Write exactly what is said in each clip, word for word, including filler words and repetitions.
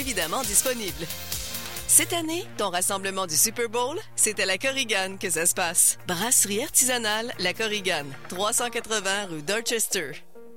évidemment disponibles. Cette année, ton rassemblement du Super Bowl, c'est à la Korrigan que ça se passe. Brasserie artisanale La Korrigan, trois cent quatre-vingts rue Dorchester.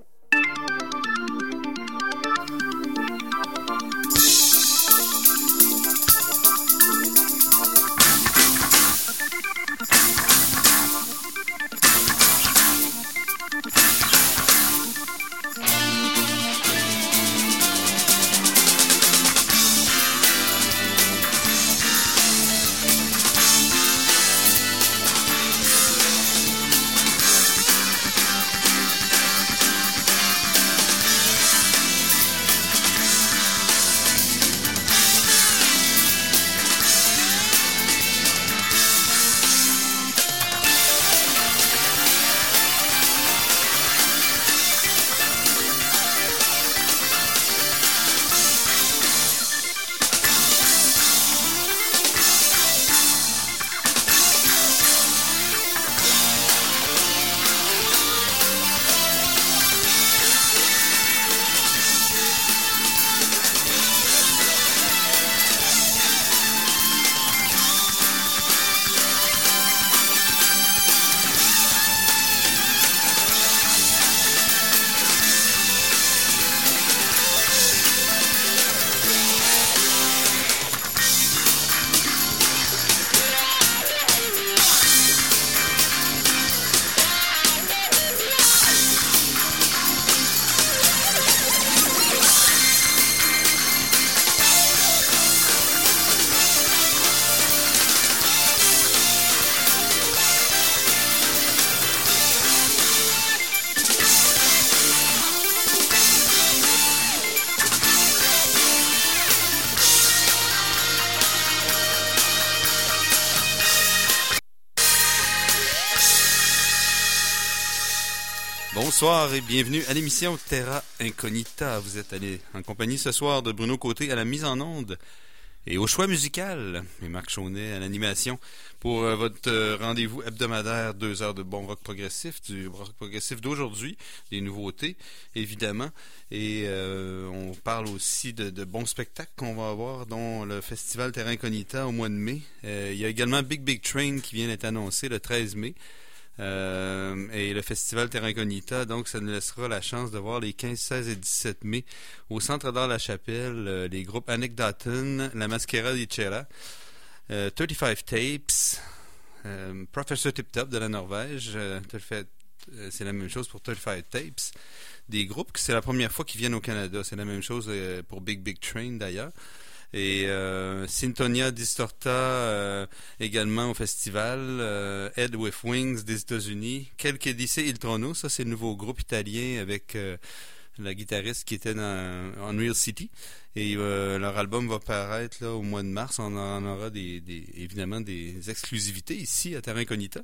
Bonsoir et bienvenue à l'émission Terra Incognita. Vous êtes allé en compagnie ce soir de Bruno Côté à la mise en onde et au choix musical et Marc Chaunet à l'animation pour euh, votre euh, rendez-vous hebdomadaire, deux heures de bon rock progressif, du rock progressif d'aujourd'hui, des nouveautés évidemment, et euh, on parle aussi de, de bons spectacles qu'on va avoir, dont le festival Terra Incognita au mois de mai. Euh, il y a également Big Big Train qui vient d'être annoncé le treize mai. Euh, et le festival Terra Incognita, donc ça nous laissera la chance de voir les quinze, seize et dix-sept mai au Centre d'Art La Chapelle euh, les groupes Anecdoten, La Mascara di Cera, euh, trente-cinq Tapes, euh, Professor Tip Top de la Norvège, euh, euh, c'est la même chose pour trente-cinq Tapes, des groupes que c'est la première fois qu'ils viennent au Canada, c'est la même chose euh, pour Big Big Train d'ailleurs. Et euh, Syntonia Distorta euh, également au festival, euh, Head with Wings des États-Unis, Quelques Dice Il Trono, ça c'est le nouveau groupe italien avec euh, la guitariste qui était dans Unreal City, et euh, leur album va paraître là au mois de mars. On en aura des, des évidemment des exclusivités ici à Terra Incognita.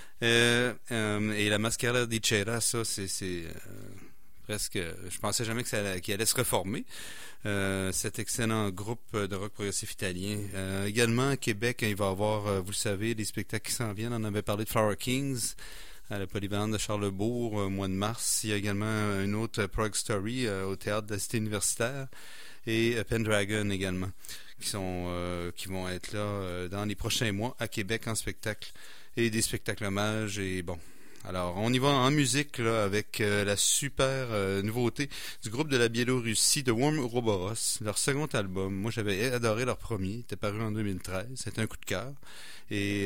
Euh, euh, et la Mascara di Cera, ça c'est, c'est euh, presque, je pensais jamais que ça allait, qu'il allait se reformer. Euh, cet excellent groupe de rock progressif italien. Euh, également à Québec, il va y avoir, euh, vous le savez, des spectacles qui s'en viennent. On avait parlé de Flower Kings à la Polyvalente de Charlesbourg au mois de mars. Il y a également une autre Prog Story euh, au théâtre de la Cité universitaire, et euh, Pendragon également, qui sont euh, qui vont être là euh, dans les prochains mois à Québec en spectacle, et des spectacles hommages. Et bon, alors, on y va en musique là, avec euh, la super euh, nouveauté du groupe de la Biélorussie, de Warm Ouroboros, leur second album. Moi, j'avais adoré leur premier, il était paru en deux mille treize, c'était un coup de cœur. Et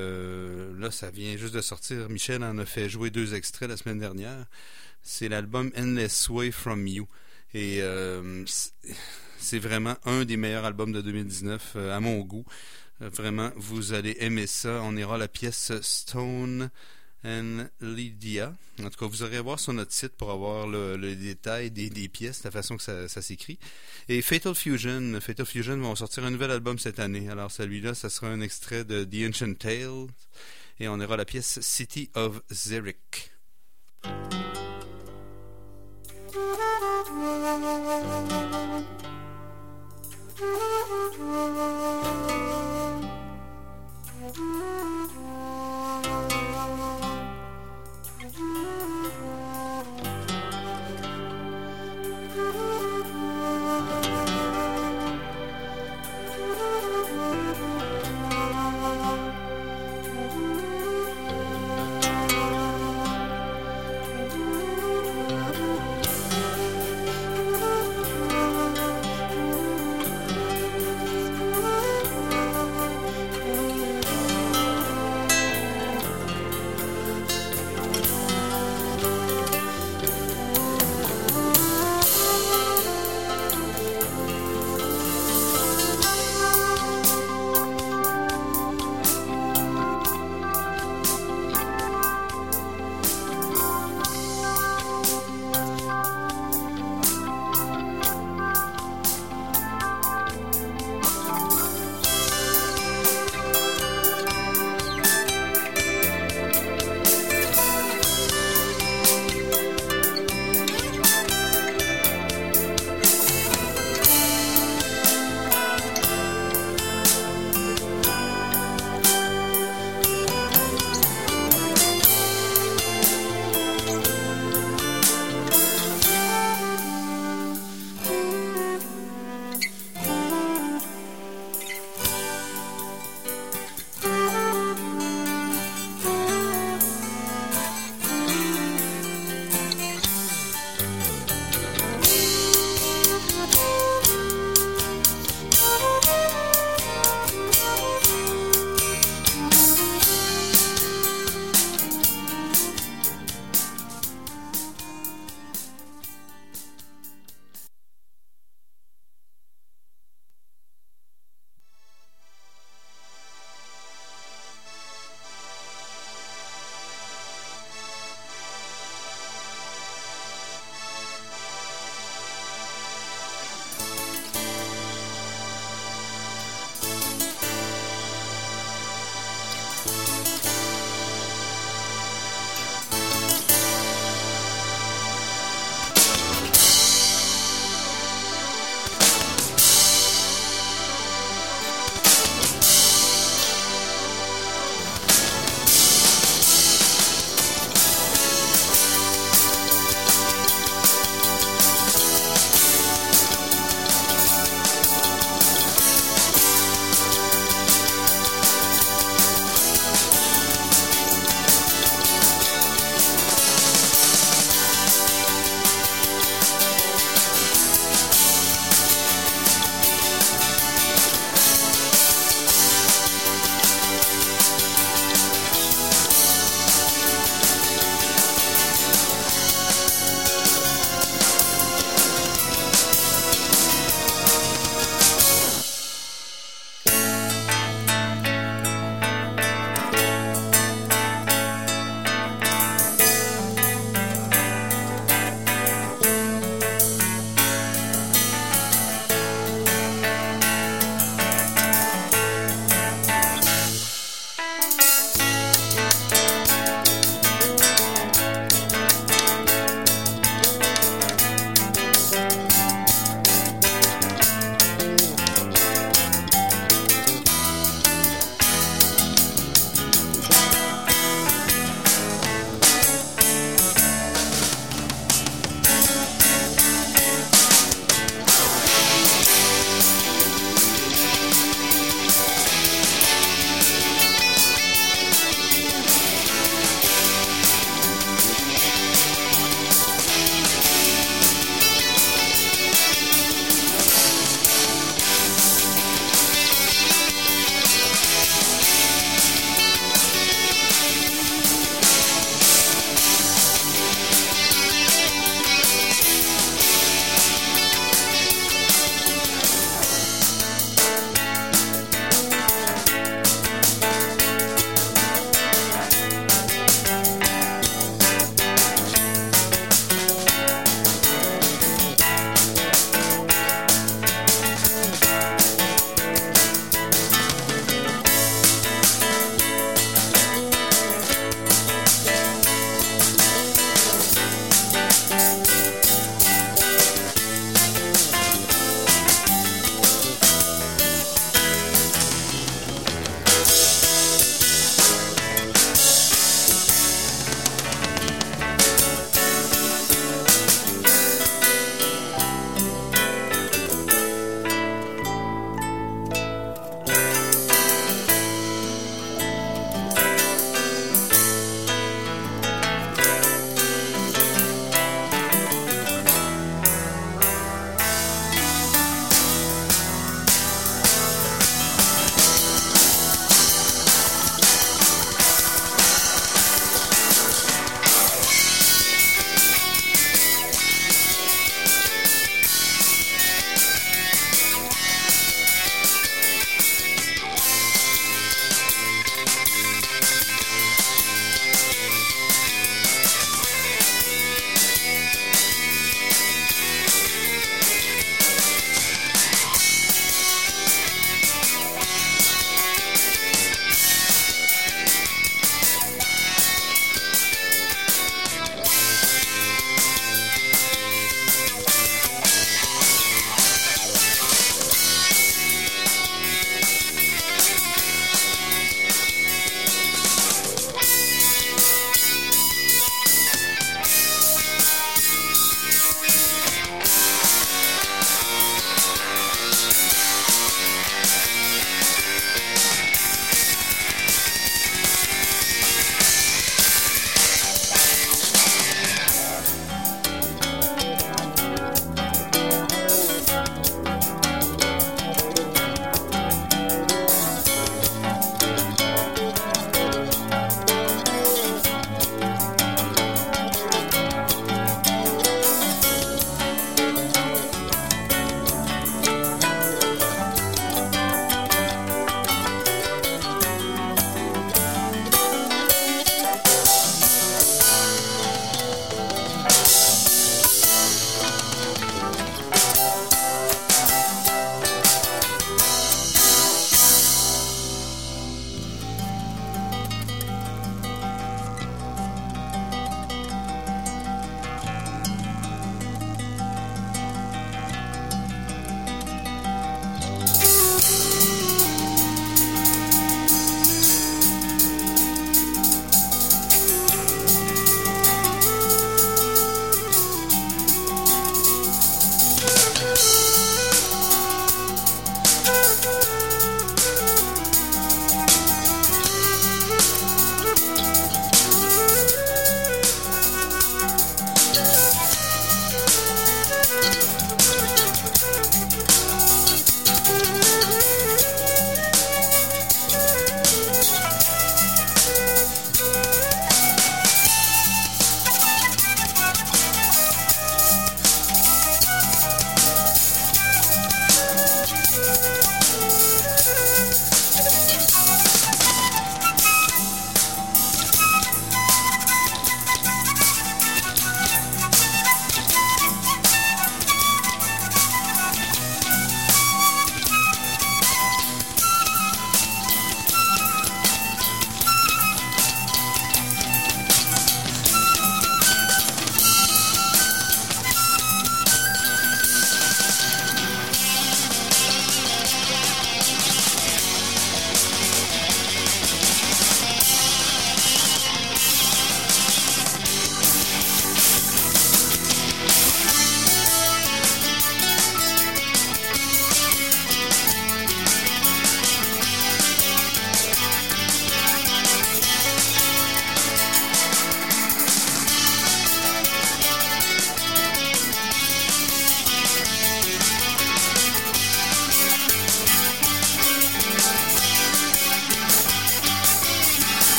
euh, là, ça vient juste de sortir. Michel en a fait jouer deux extraits la semaine dernière. C'est l'album Endless Way From You. Et euh, c'est vraiment un des meilleurs albums de deux mille dix-neuf, euh, à mon goût. Euh, vraiment, vous allez aimer ça. On ira à la pièce Stone and Lydia. En tout cas, vous aurez à voir sur notre site pour avoir le, le détail des, des pièces, la façon que ça, ça s'écrit. Et Fatal Fusion, Fatal Fusion vont sortir un nouvel album cette année. Alors celui-là, ça sera un extrait de The Ancient Tales, et on aura la pièce City of Zurich.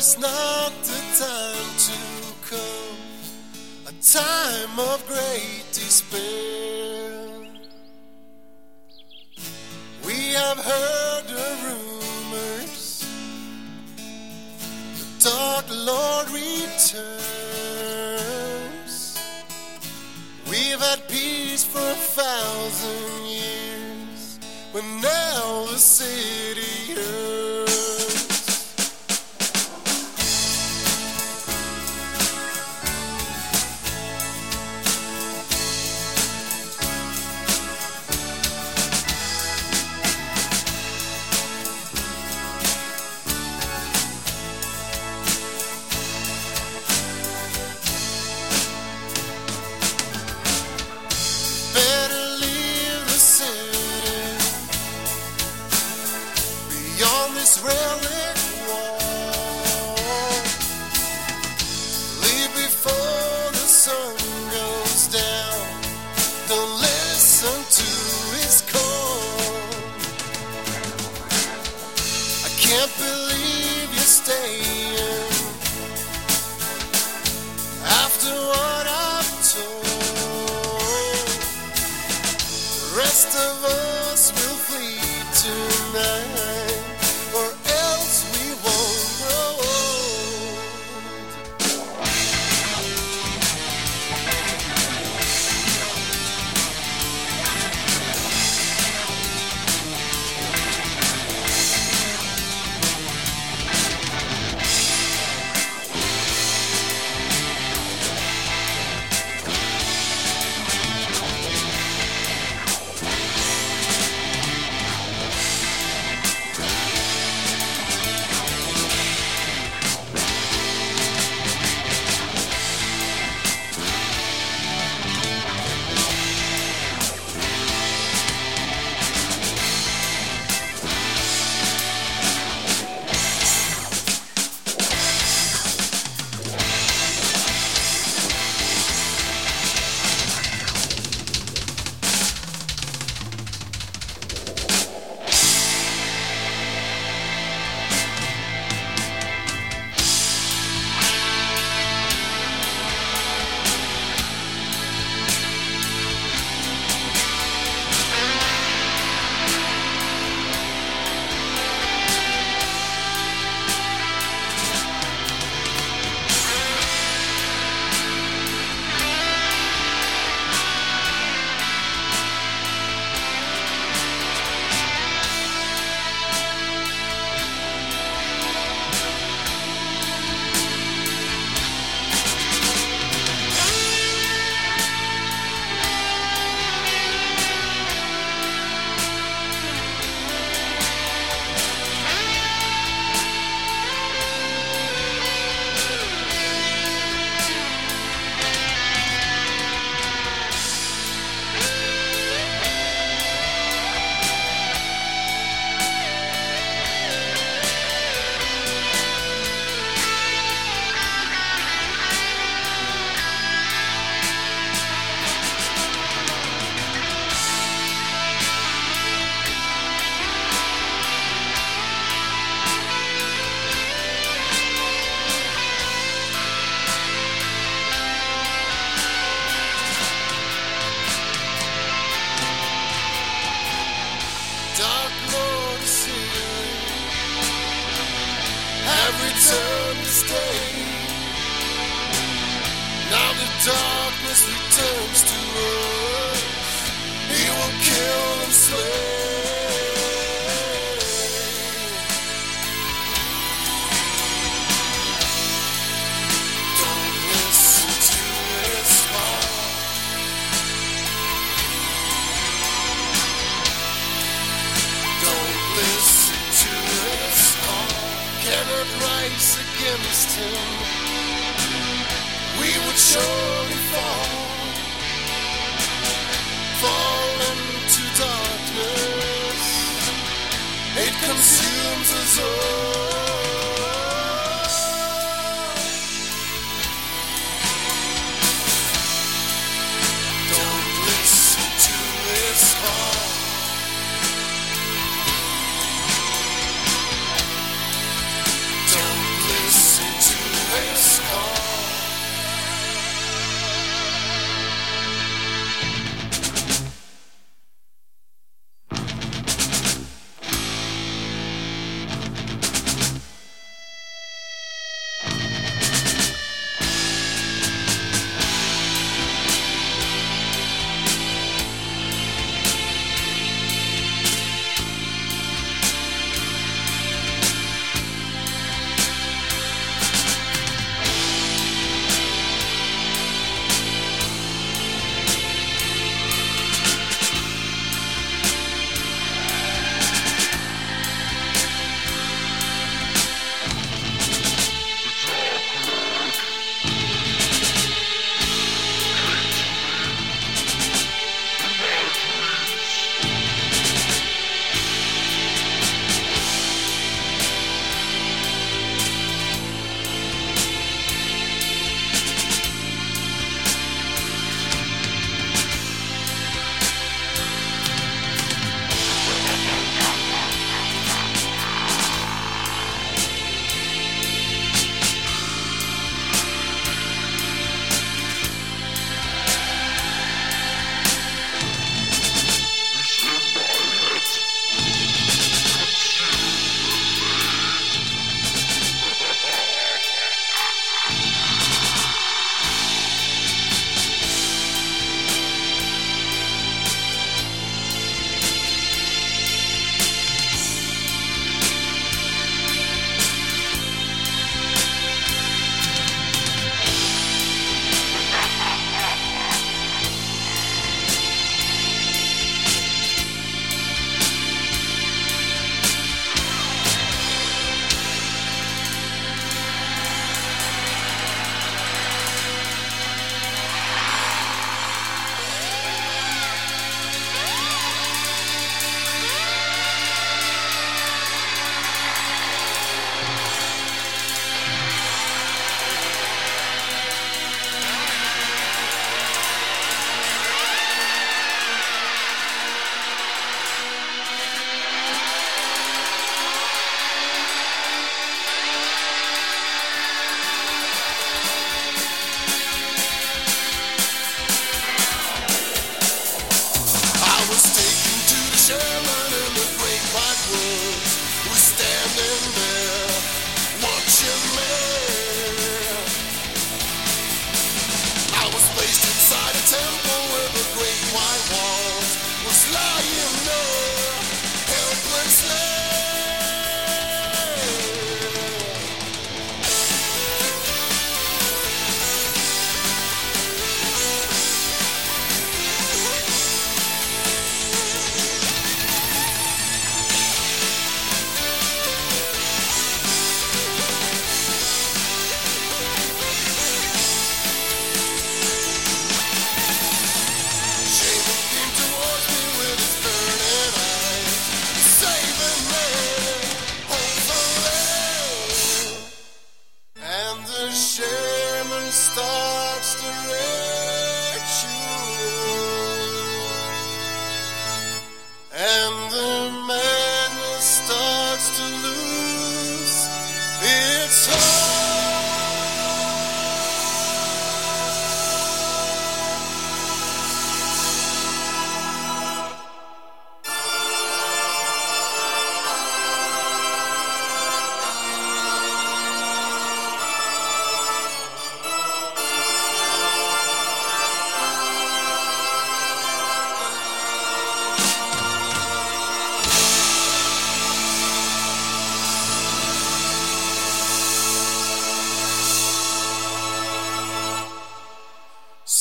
is not the time to come, a time of great despair. We have heard the rumors, the dark Lord returns. We've had peace for a thousand years, but now the city hurts. Relic wall, leave before the sun goes down. Don't listen to his call. I can't believe you're staying after what I've told. The rest of us will flee tonight, or else we won't grow old. Return to stay. Now the darkness returns to us. He will kill and slay. Don't listen to his heart. Don't listen to his heart. Cannot rise against him. We would surely fall, fall into darkness. It consumes us all. Don't listen to his heart. Don't listen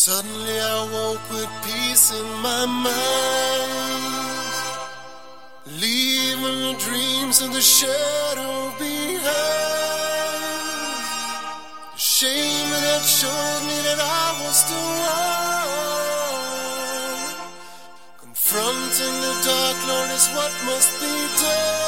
Suddenly I woke with peace in my mind, leaving the dreams of the shadow behind. The shame that showed me that I was the one. Confronting the dark, Lord, is what must be done.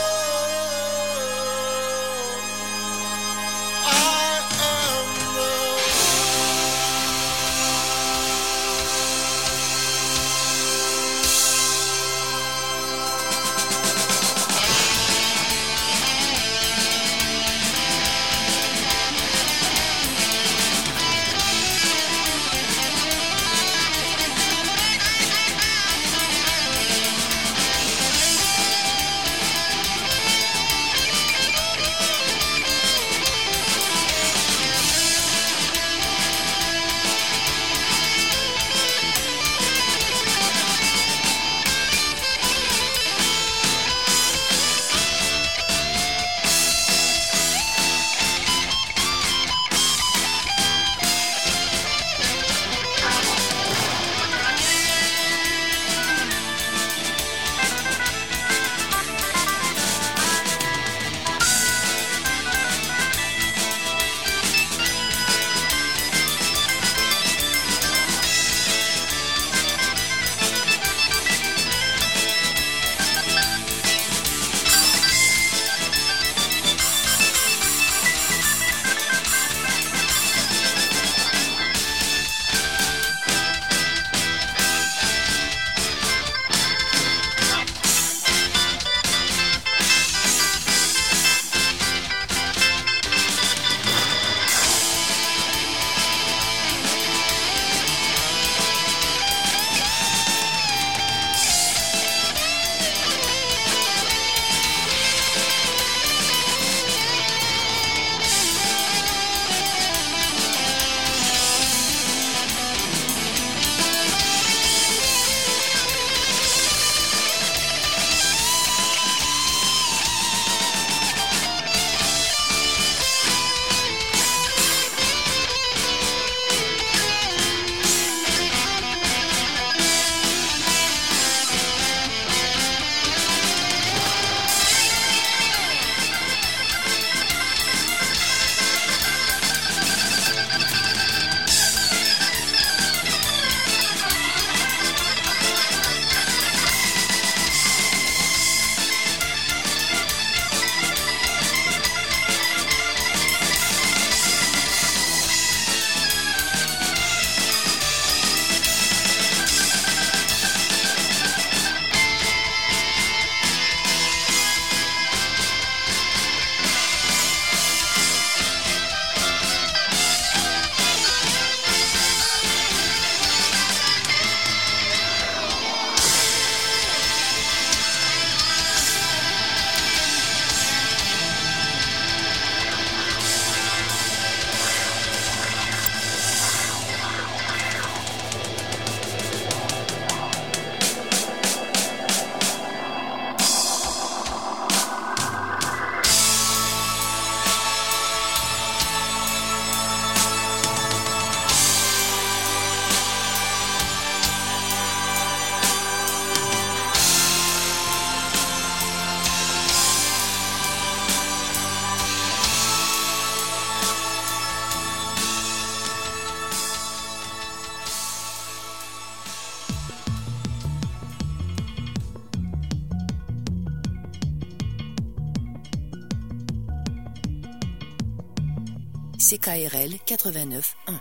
C K R L quatre-vingt-neuf un.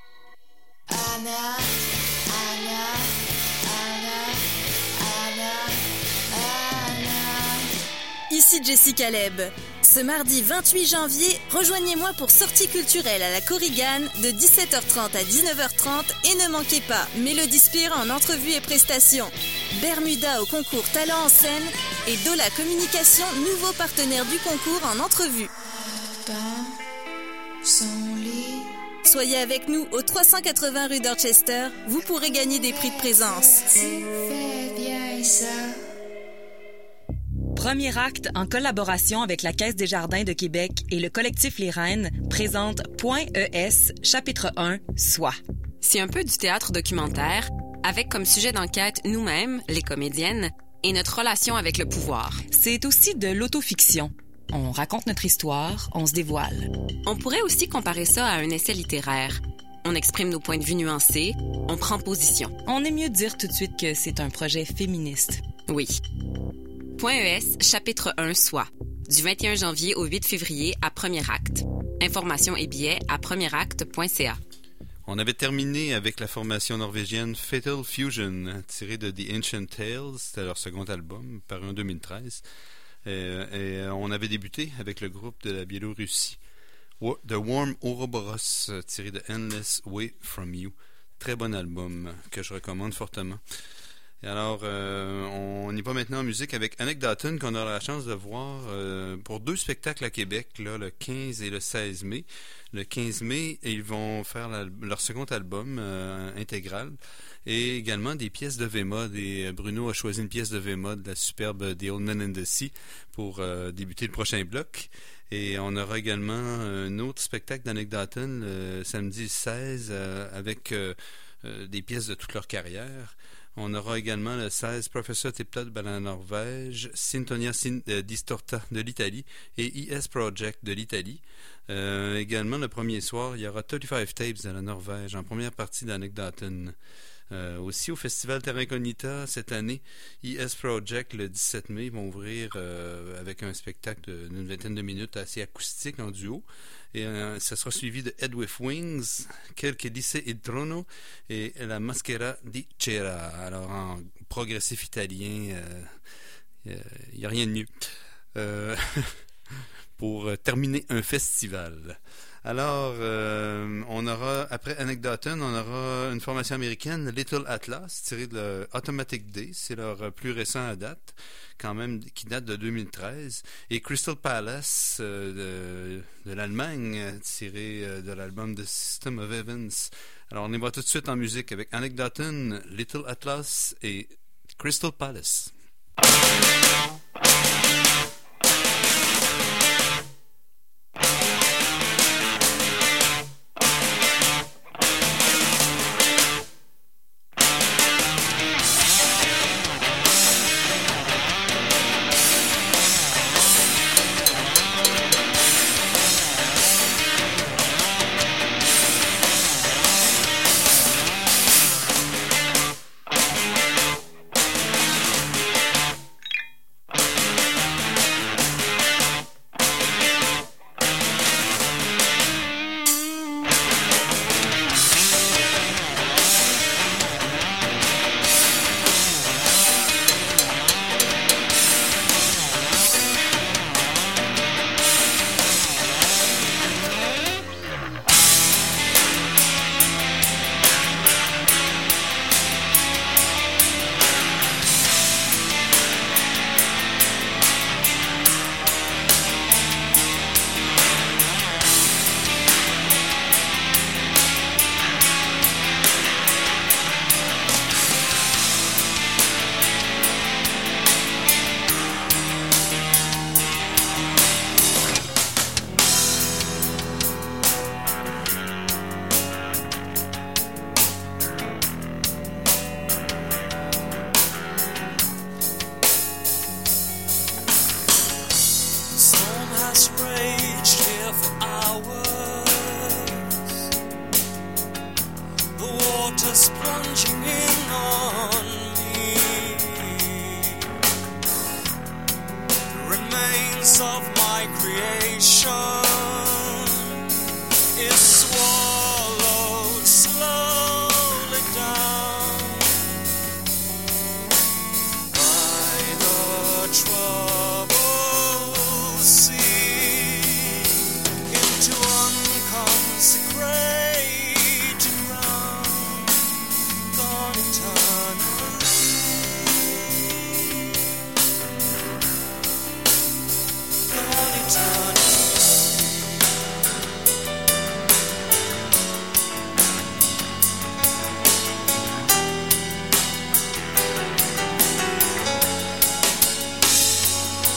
Anna, Anna, Anna, Anna, Anna. Ici Jessie Caleb. Ce mardi vingt-huit janvier, rejoignez-moi pour sortie culturelle à la Korrigan de dix-sept heures trente à dix-neuf heures trente et ne manquez pas Mélodie Spire en entrevue et prestations, Bermuda au concours Talent en scène et Dola Communication, nouveau partenaire du concours en entrevue. Dans son lit. Soyez avec nous au trois cent quatre-vingts rue Dorchester, vous pourrez gagner des prix de présence. Tu fais bien ça. Premier acte en collaboration avec la Caisse des Jardins de Québec et le collectif Les Reines présente Point E S, chapitre un, Soi. C'est un peu du théâtre documentaire, avec comme sujet d'enquête nous-mêmes, les comédiennes, et notre relation avec le pouvoir. C'est aussi de l'autofiction. On raconte notre histoire, on se dévoile. On pourrait aussi comparer ça à un essai littéraire. On exprime nos points de vue nuancés, on prend position. On est mieux de dire tout de suite que c'est un projet féministe. Oui. Point E S, chapitre un, soit. Du vingt et un janvier au huit février à premier acte. Informations et billets à premier acte point c a. On avait terminé avec la formation norvégienne Fatal Fusion, tirée de The Ancient Tales, c'était leur second album, paru en deux mille treize. Euh, et on avait débuté avec le groupe de la Biélorussie, The Warm Ouroboros, tiré de Endless Way From You. Très bon album que je recommande fortement. Et alors, euh, on y va maintenant en musique avec Annick Dalton, qu'on aura la chance de voir euh, pour deux spectacles à Québec, là, le quinze et le seize mai. Le quinze mai, ils vont faire la, leur second album euh, intégral et également des pièces de V-Mod. Et Bruno a choisi une pièce de V-Mod, la superbe The Old Man and the Sea, pour euh, débuter le prochain bloc. Et on aura également un autre spectacle d'Annick Dalton le samedi seize euh, avec euh, euh, des pièces de toute leur carrière. On aura également le seize Professor Tiptop de la Norvège, Sintonia Sin- euh, Distorta de l'Italie et I S Project de l'Italie. Euh, également, le premier soir, il y aura trente-cinq Tapes de la Norvège en première partie d'Annick Dalton. Euh, aussi au Festival Terra Incognita cette année, I S Project le dix-sept mai vont ouvrir euh, avec un spectacle d'une vingtaine de minutes assez acoustique en duo. Et euh, ça sera suivi de Head with Wings, Quelques lycées il trono et La Maschera di Cera. Alors en progressif italien, il euh, n'y a rien de mieux euh, pour terminer un festival. Alors, euh, on aura, après Annick Dalton, on aura une formation américaine, Little Atlas, tirée de leur Automatic Day. C'est leur plus récent à date, quand même, qui date de deux mille treize. Et Crystal Palace, euh, de, de l'Allemagne, tirée de l'album The System of Heavens. Alors, on y va tout de suite en musique avec Annick Dalton, Little Atlas et Crystal Palace.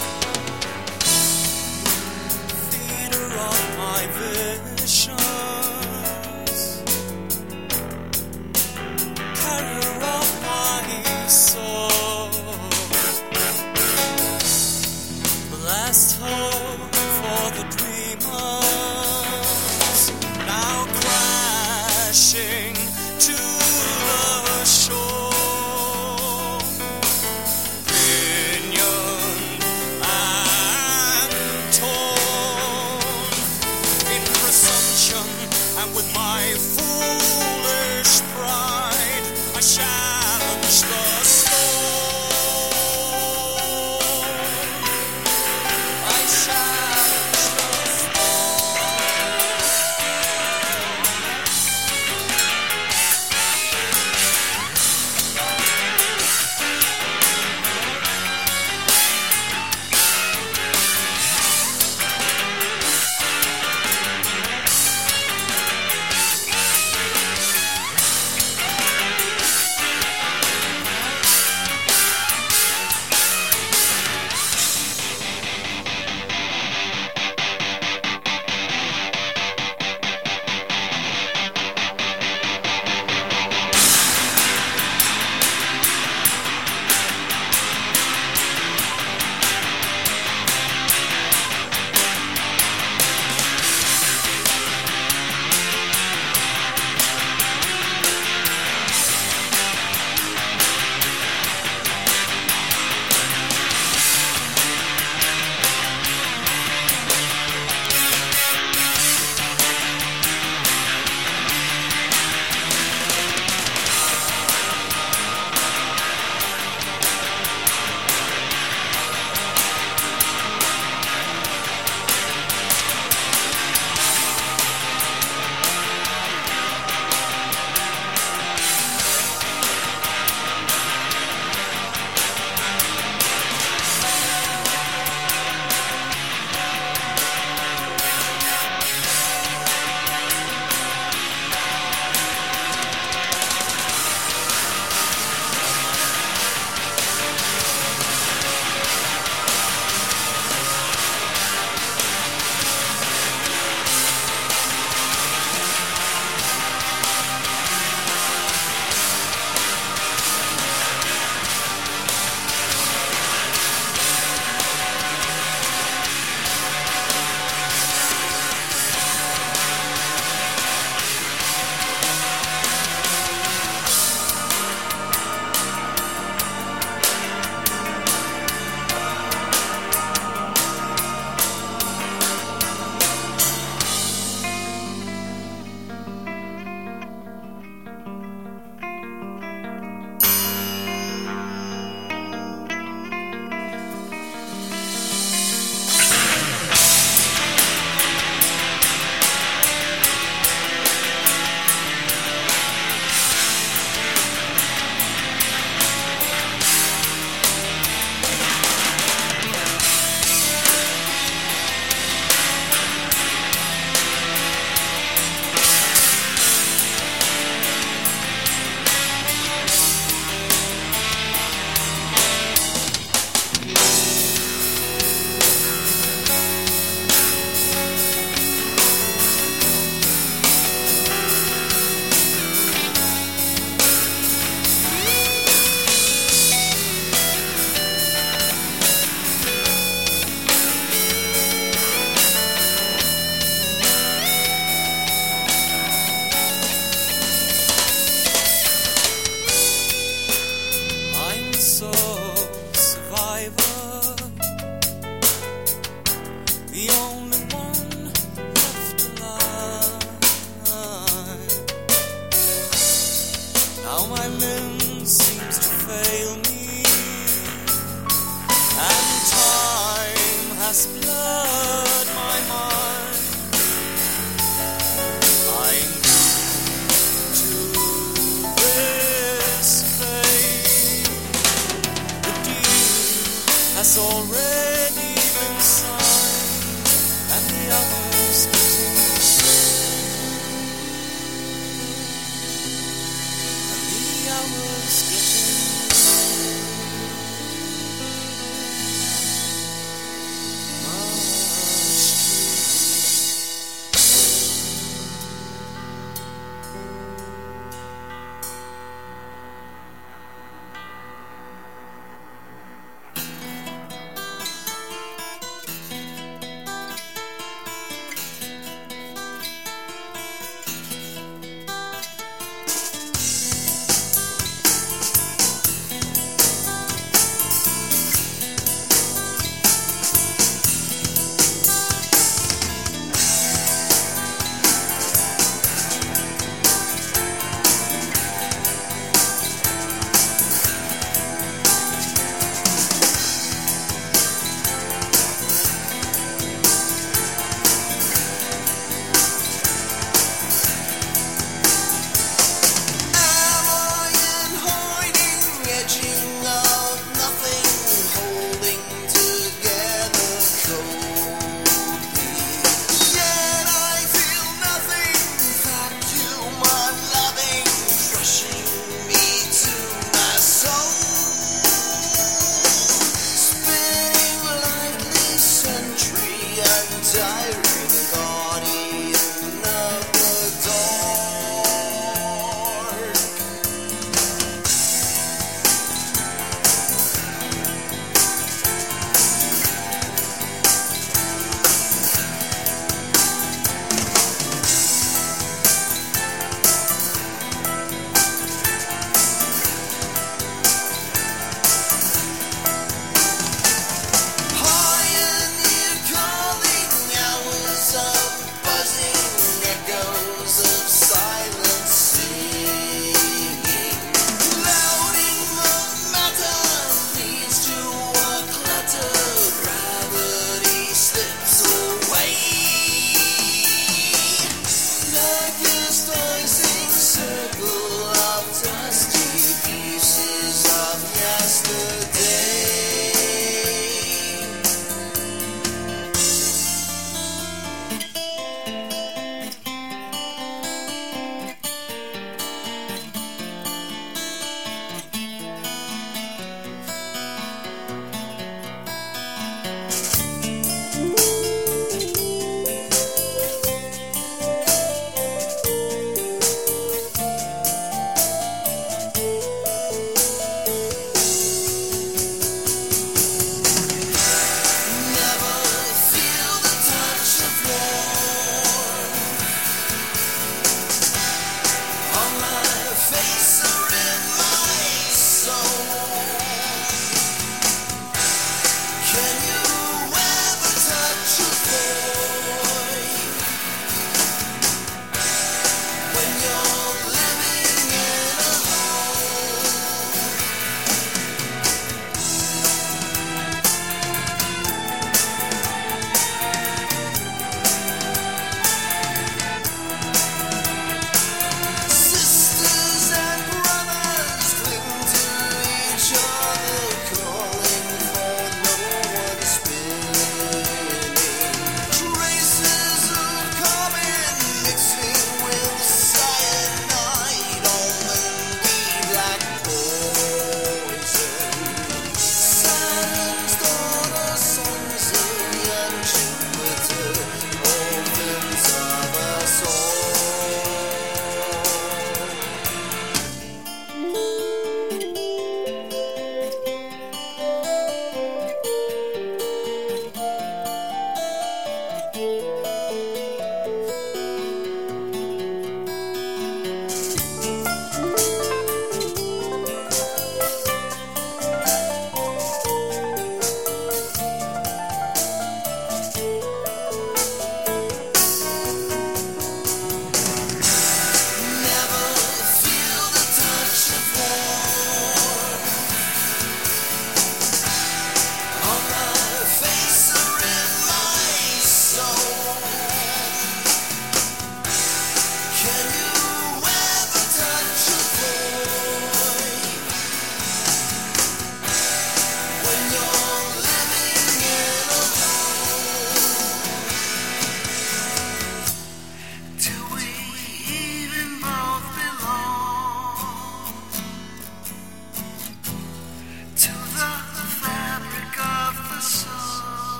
Vision dashing to the shore, pinioned and torn, in presumption and with my foolish pride, I challenge the storm. I challenge the storm.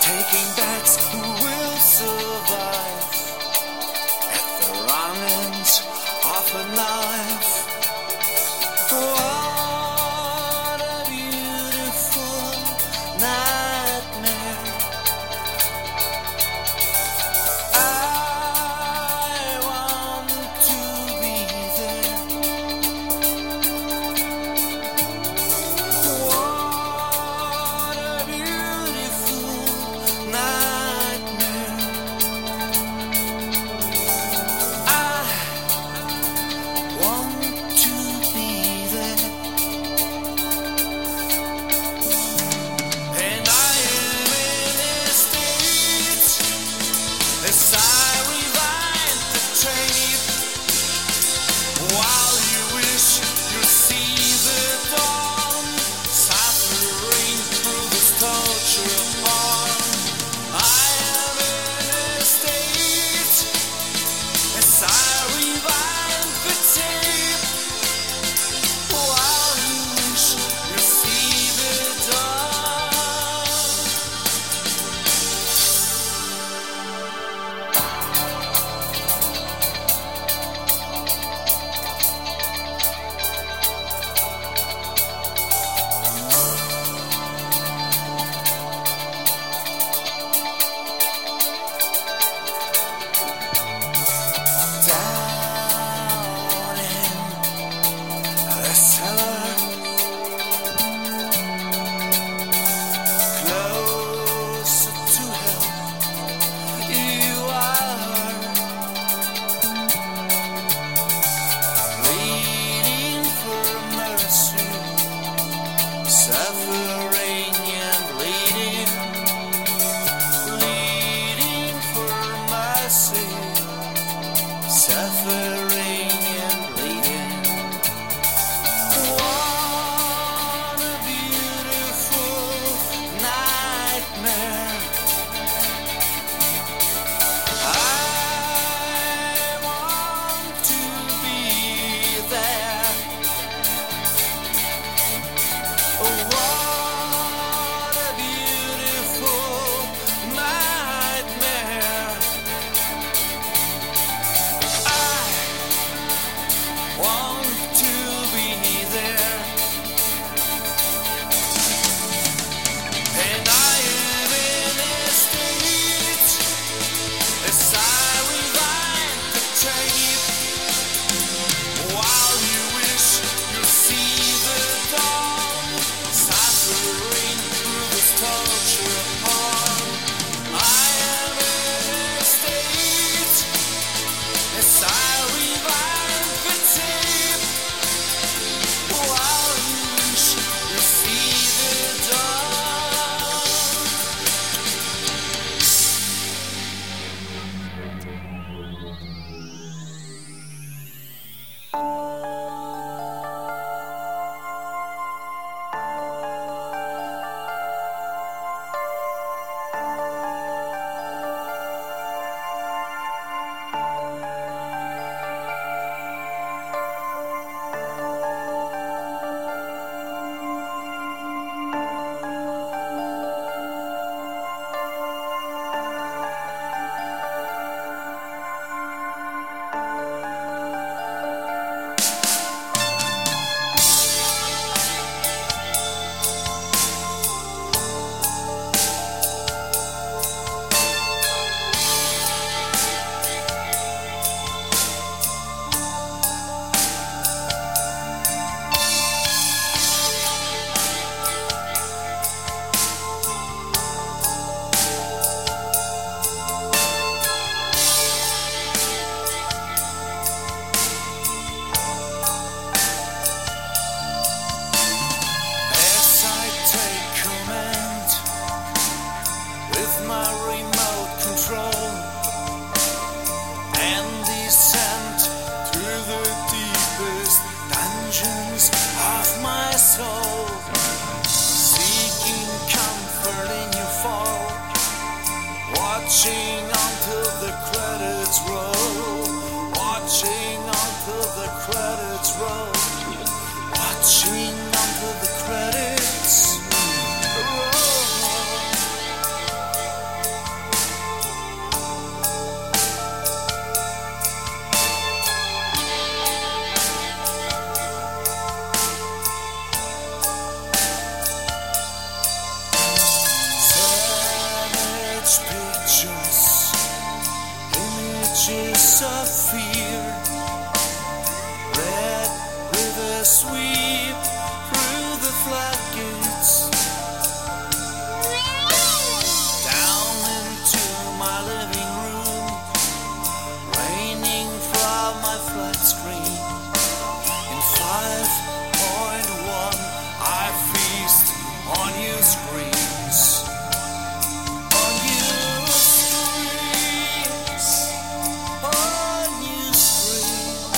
taking bets who will survive at the wrong end of a knife. What a beautiful nightmare. I want to be there. What a beautiful nightmare. I want to be there. And I am in a state as I rewind the tape, while you wish you see the dawn, suffering through this torture porn. I am in a state as I rewind the tape, while you wish you see the dawn. Down in the cellar, closer to hell, you are pleading for mercy, suffering and bleeding, pleading for mercy, suffering and bleeding. What a beautiful nightmare. I want to be there. What a beautiful nightmare. I want to be there. And I am in a state as I rewind the tape, while you wish you see the dawn, suffering through this torture porn. I am in a state as I rewind the tape, while you wish you see the dawn. As I take command with my remote control and descend to the deepest dungeons of my soul, seeking comfort in your fall, watching until the credits roll, watching until the credits roll, watching until the credits roll. pictures, images of fear. Red rivers sweep through the floodgates, down into my living room, raining from my flat screen. In five point one, I feast on your screens. On your screens. On your screens.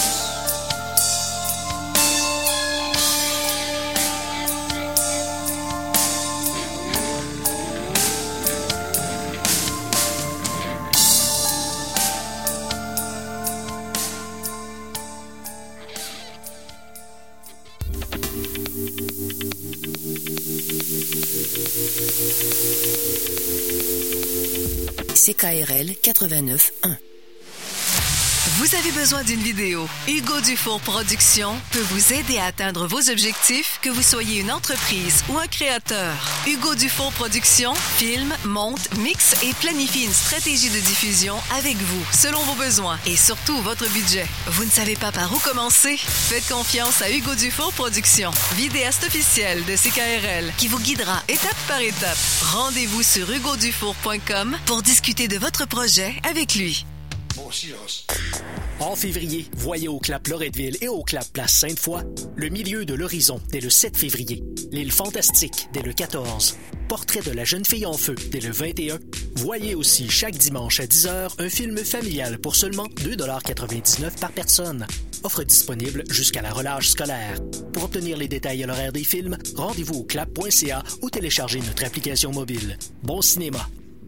C K R L quatre-vingt-neuf un. Vous avez besoin d'une vidéo? Hugo Dufour Productions peut vous aider à atteindre vos objectifs, que vous soyez une entreprise ou un créateur. Hugo Dufour Productions filme, monte, mixe et planifie une stratégie de diffusion avec vous, selon vos besoins et surtout votre budget. Vous ne savez pas par où commencer? Faites confiance à Hugo Dufour Productions, vidéaste officiel de C K R L, qui vous guidera étape par étape. Rendez-vous sur hugo dufour point com pour discuter de votre projet avec lui. Bon silence. En février, voyez au Clap Loretteville et au Clap Place Sainte-Foy le milieu de l'horizon dès le sept février, l'île fantastique dès le quatorze, portrait de la jeune fille en feu dès le vingt et un. Voyez aussi chaque dimanche à dix heures un film familial pour seulement deux dollars quatre-vingt-dix-neuf par personne. Offre disponible jusqu'à la relâche scolaire. Pour obtenir les détails et l'horaire des films, rendez-vous au clap point c a ou téléchargez notre application mobile. Bon cinéma!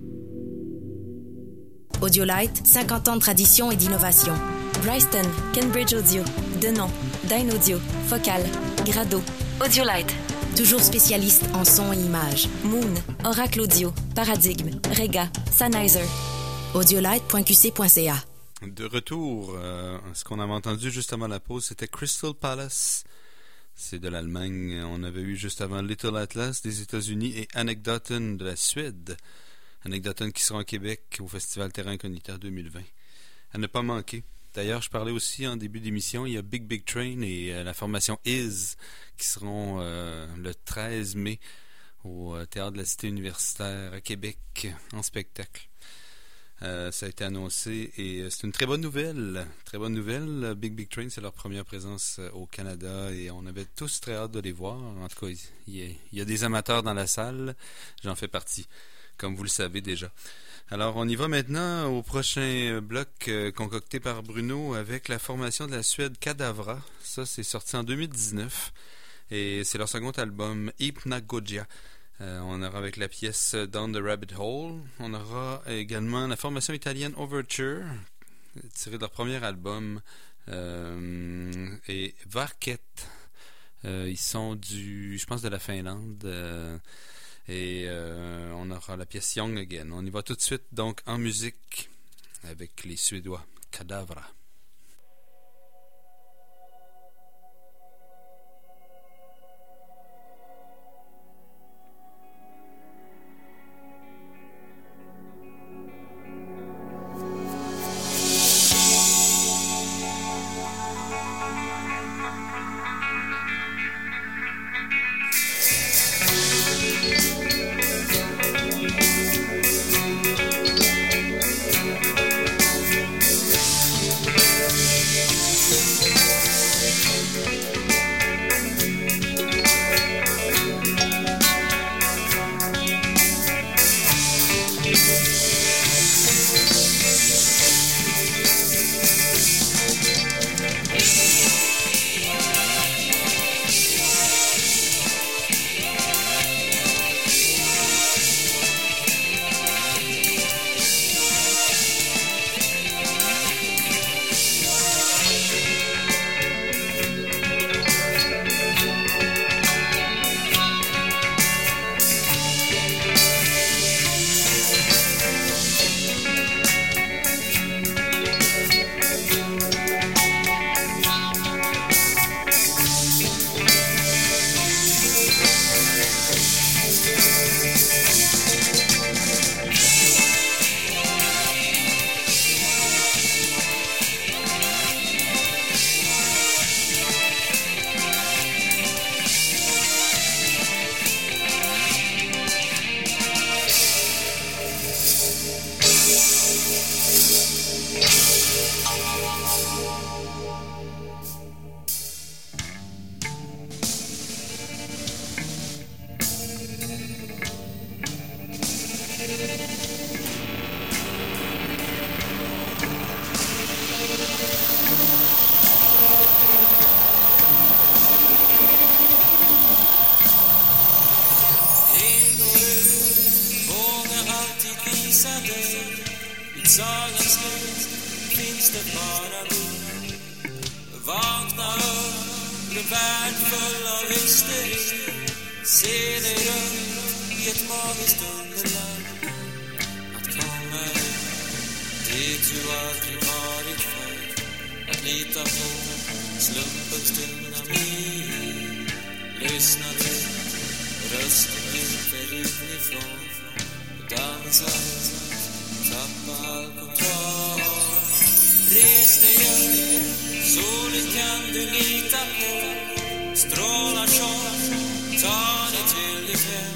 Audiolite, cinquante ans de tradition et d'innovation. Bryston, Cambridge Audio, Denon, Dyn Audio, Focal, Grado. Audiolite, toujours spécialiste en son et images. Moon, Oracle Audio, Paradigme, Rega, Sennheiser. audiolite point q c point c a. De retour, euh, ce qu'on avait entendu juste avant la pause, c'était Crystal Palace. C'est de l'Allemagne. On avait eu juste avant Little Atlas des États-Unis et Anekdoten de la Suède. Anekdoten qui sera en Québec au Festival Terra Incognita deux mille vingt. À ne pas manquer. D'ailleurs, je parlais aussi en début d'émission, il y a Big Big Train et euh, la formation Is qui seront euh, le treize mai au euh, Théâtre de la Cité Universitaire à Québec en spectacle. Euh, ça a été annoncé et euh, c'est une très bonne nouvelle. Très bonne nouvelle. Big Big Train, c'est leur première présence euh, au Canada et on avait tous très hâte de les voir. En tout cas, il y a, il y a des amateurs dans la salle. J'en fais partie, comme vous le savez déjà. Alors, on y va maintenant au prochain bloc euh, concocté par Bruno avec la formation de la Suède Kadavra. Ça, c'est sorti en deux mille dix-neuf et c'est leur second album, Hypnagogia. Euh, on aura avec la pièce Down the Rabbit Hole. On aura également la formation italienne Overture, tirée de leur premier album, euh, et Varket. Euh, ils sont du, je pense, de la Finlande. Euh, et euh, on aura la pièce Young Again. On y va tout de suite, donc, en musique avec les Suédois Kadavra. Thank Vid sagans slut finns det bara vi. Vakna upp, blir värld full av hysteri. Se dig runt i ett magiskt underland. Att komma dit du aldrig varit förr. Att lita på slumpens dynamik. Lyssna till rösten ut inifrån. Dansa, tappa all kontroll. Res dig upp, solen kan du lita på. Strålar som, ta dig till ditt hem.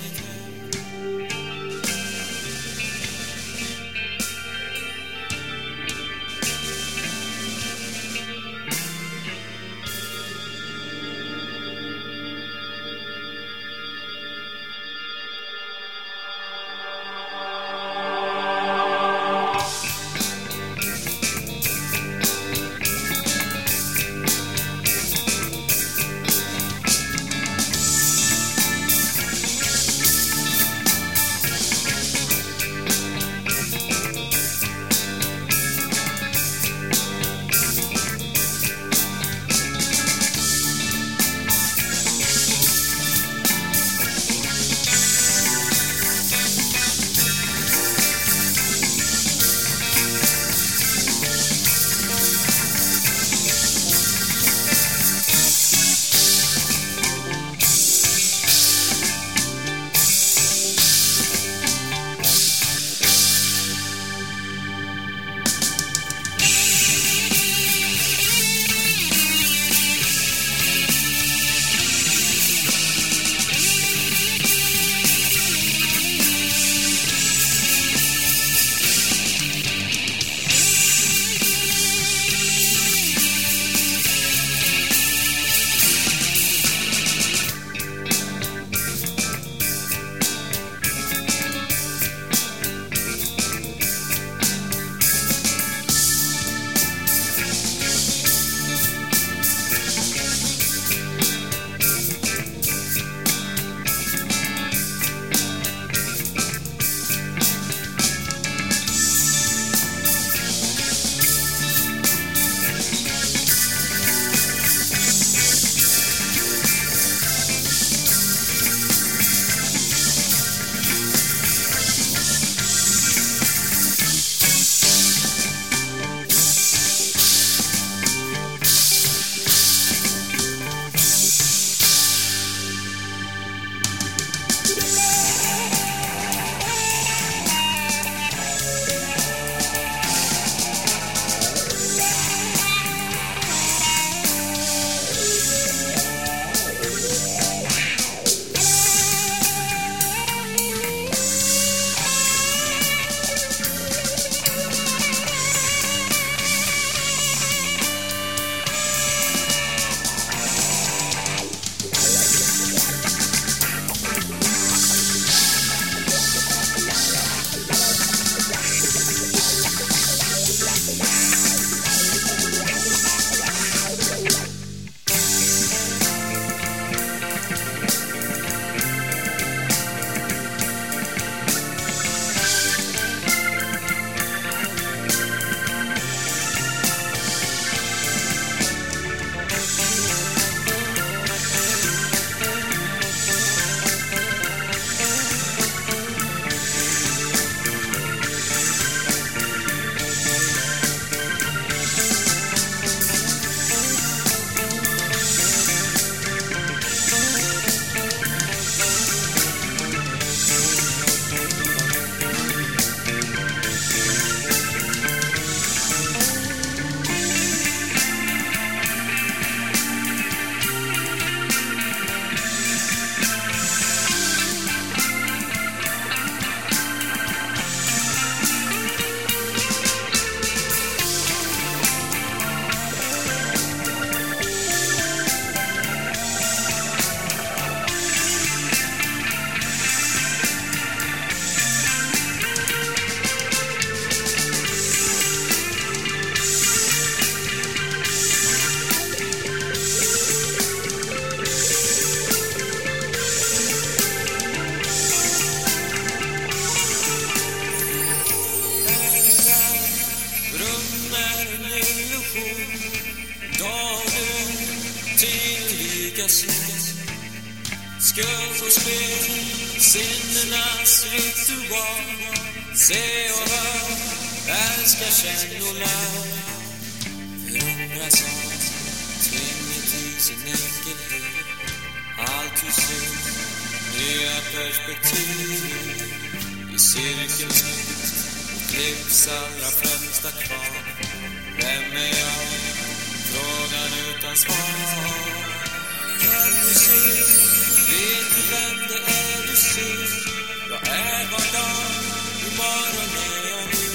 Skuggor sinnenas ritual. Se och hör, älskar källorna. Hundra sång, tvingar tusen enkelhet. Allt du ser, nya perspektiv. I cirkelsnitt, livs allra främsta kvar. Vem är jag? Frågan utan svar. Kan du se? Vet du vem det är du ser? Jag är var dag, imorgon är jag nu.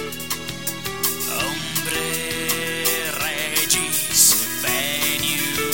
Ombre regis veniu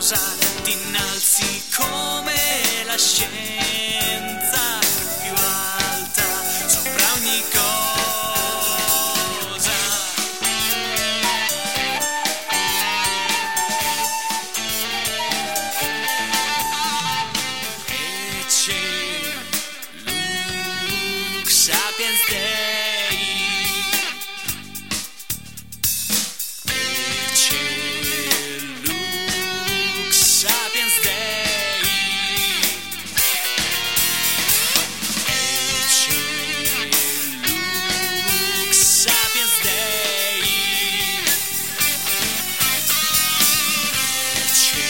cosa ti innalzi come la scienza più alta sopra ogni cosa. E c'è Lux Sapiens Dei, e c'è Lux Sapiens Dei, e c'è Lux Sapiens Dei, e c'è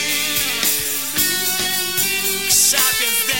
Lux Sapiens Dei.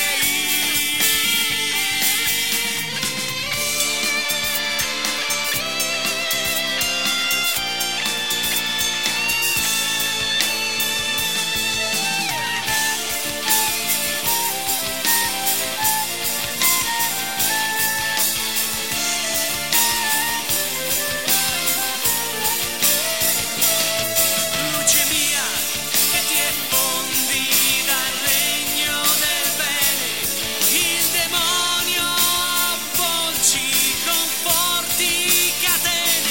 Luce mia, che ti effondi dal regno del bene, il demonio avvolgi con forti catene.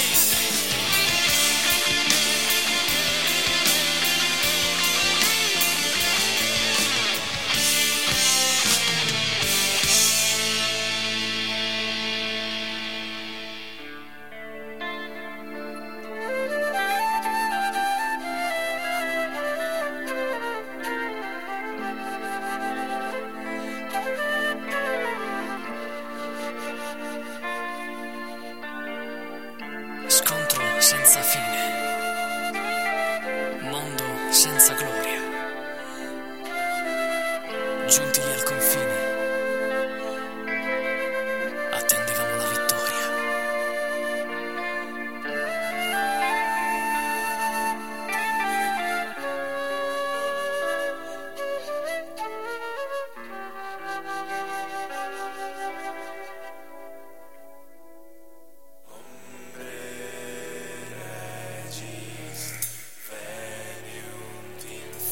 Scontro senza fine, mondo senza gloria, giunti lì al confine, attendevamo la vittoria. Regis veniunt in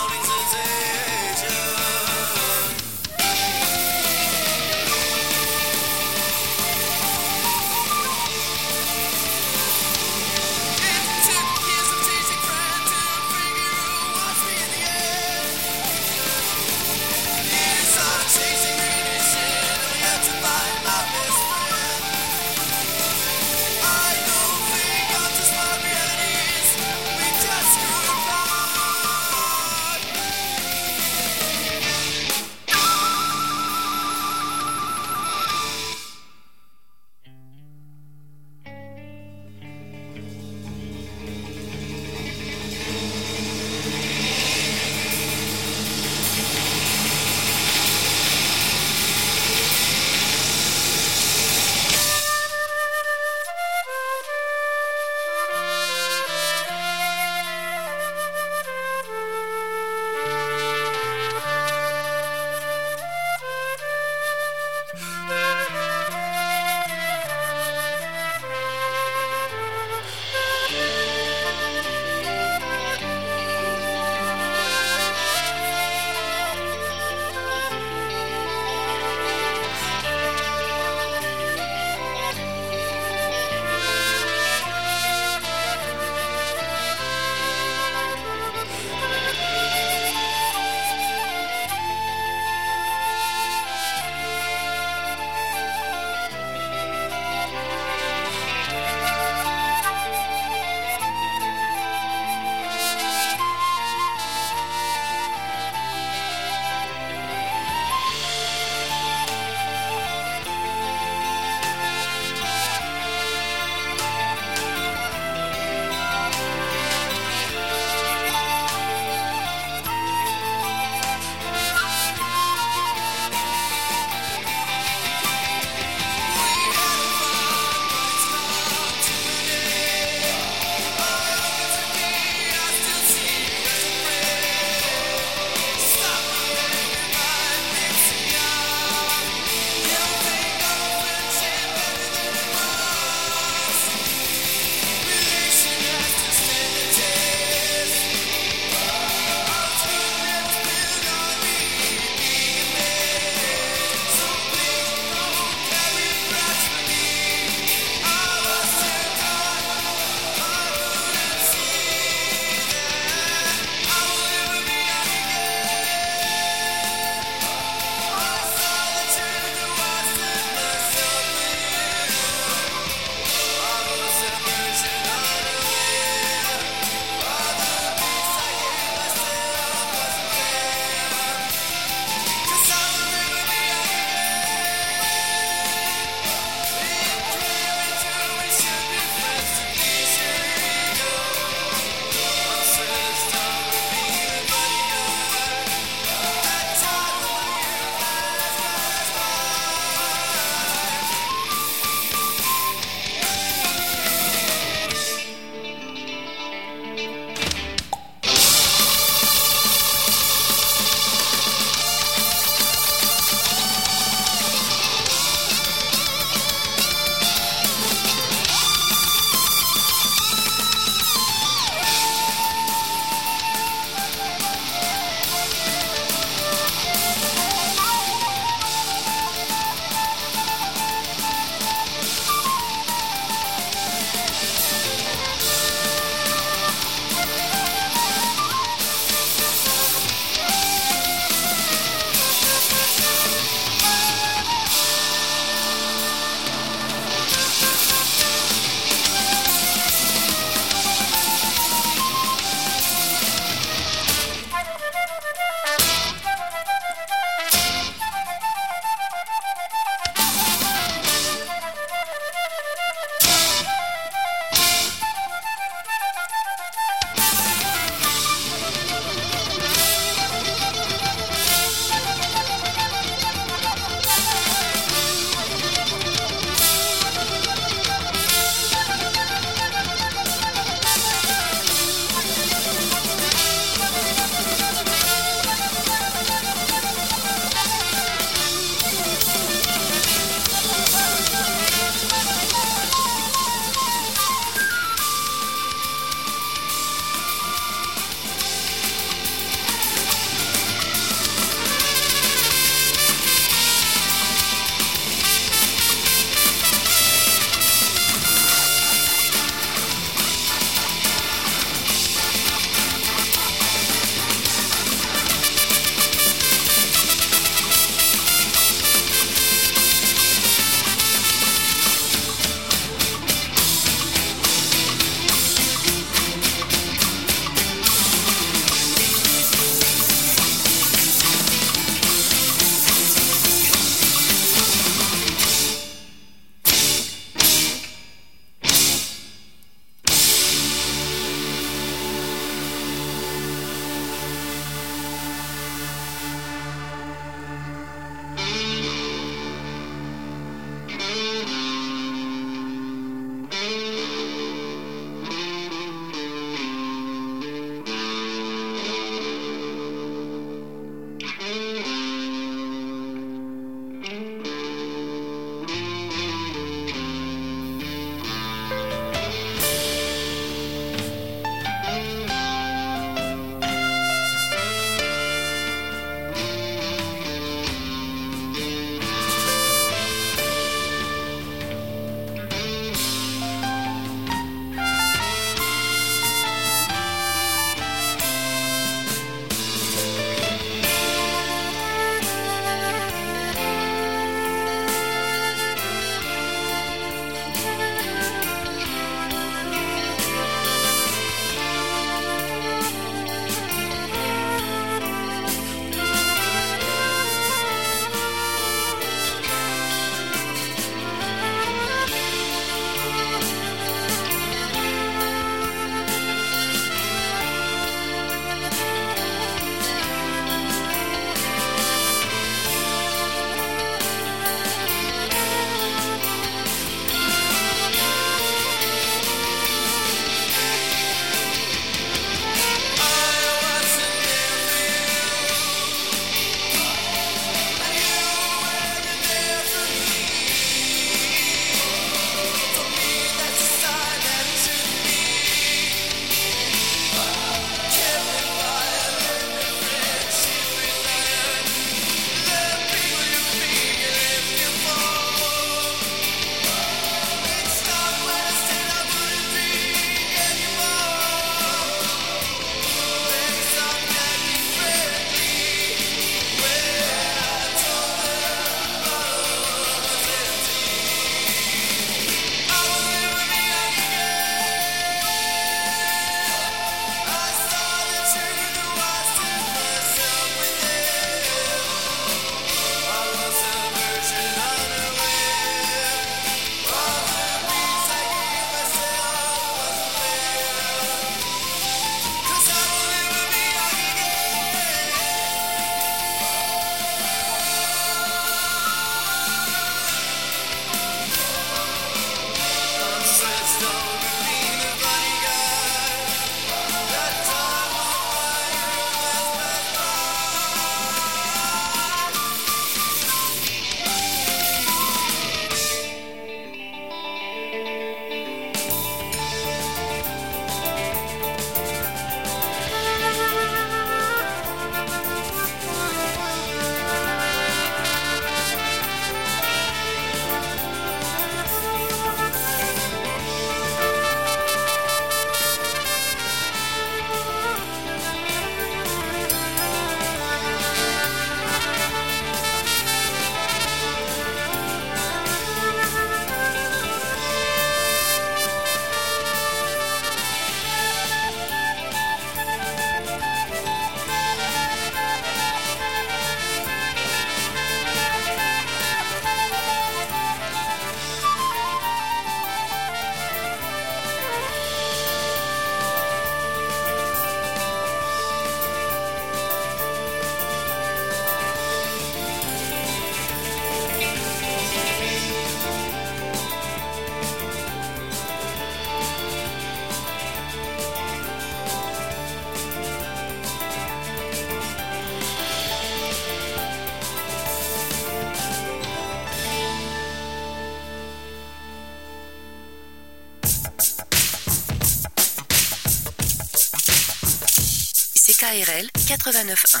K R L quatre-vingt-neuf un.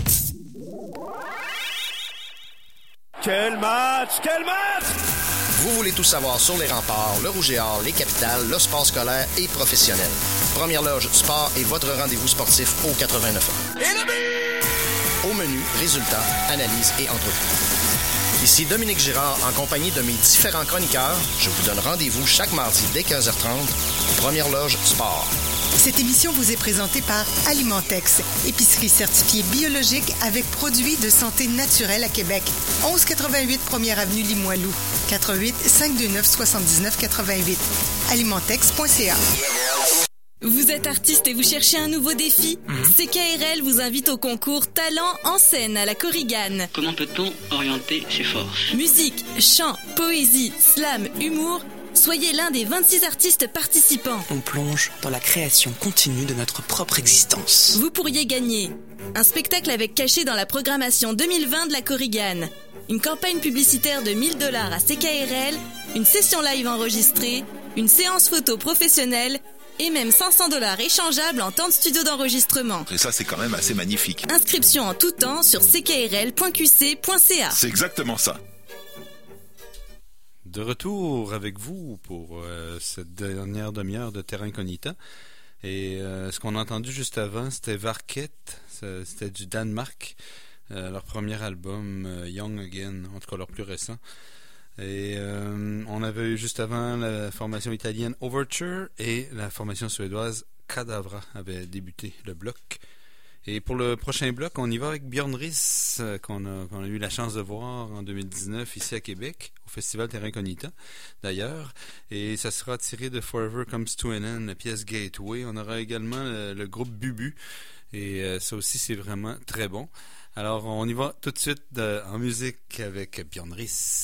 Quel match! Quel match! Vous voulez tout savoir sur les remparts, le Rouge et Or, les capitales, le sport scolaire et professionnel. Première Loge Sport est votre rendez-vous sportif au quatre-vingt-neuf ans. Et le but! Au menu, résultats, analyses et entrevues. Ici Dominique Girard en compagnie de mes différents chroniqueurs. Je vous donne rendez-vous chaque mardi dès quinze heures trente. Première Loge Sport. Cette émission vous est présentée par Alimentex, épicerie certifiée biologique avec produits de santé naturelle à Québec. onze quatre-vingt-huit première avenue Limoilou, quatre huit cinq deux neuf soixante-dix-neuf quatre-vingt-huit. alimentex point c a. Vous êtes artiste et vous cherchez un nouveau défi? Mm-hmm. C K R L vous invite au concours Talent en scène à la Korigane. Comment peut-on orienter ses forces? Musique, chant, poésie, slam, humour... Soyez l'un des vingt-six artistes participants. On plonge dans la création continue de notre propre existence. Vous pourriez gagner un spectacle avec cachet dans la programmation deux mille vingt de la Korigane, une campagne publicitaire de mille dollars à C K R L, une session live enregistrée, une séance photo professionnelle et même cinq cents dollars échangeables en temps de studio d'enregistrement. Et ça, c'est quand même assez magnifique. Inscription en tout temps sur c k r l point q c point c a. C'est exactement ça. De retour avec vous pour euh, cette dernière demi-heure de Terra Incognita. Et euh, ce qu'on a entendu juste avant, c'était Varket, c'était du Danemark, euh, leur premier album, euh, Young Again, en tout cas leur plus récent. Et euh, on avait eu juste avant la formation italienne Overture et la formation suédoise Kadavra avait débuté le bloc. Et pour le prochain bloc, on y va avec Björn Riis, euh, qu'on a, qu'on a eu la chance de voir en deux mille dix-neuf ici à Québec, au Festival Terra Incognita, d'ailleurs. Et ça sera tiré de Forever Comes to an End, la pièce Gateway. On aura également le, le groupe Bubu, et euh, ça aussi, c'est vraiment très bon. Alors, on y va tout de suite de, en musique avec Björn Riis.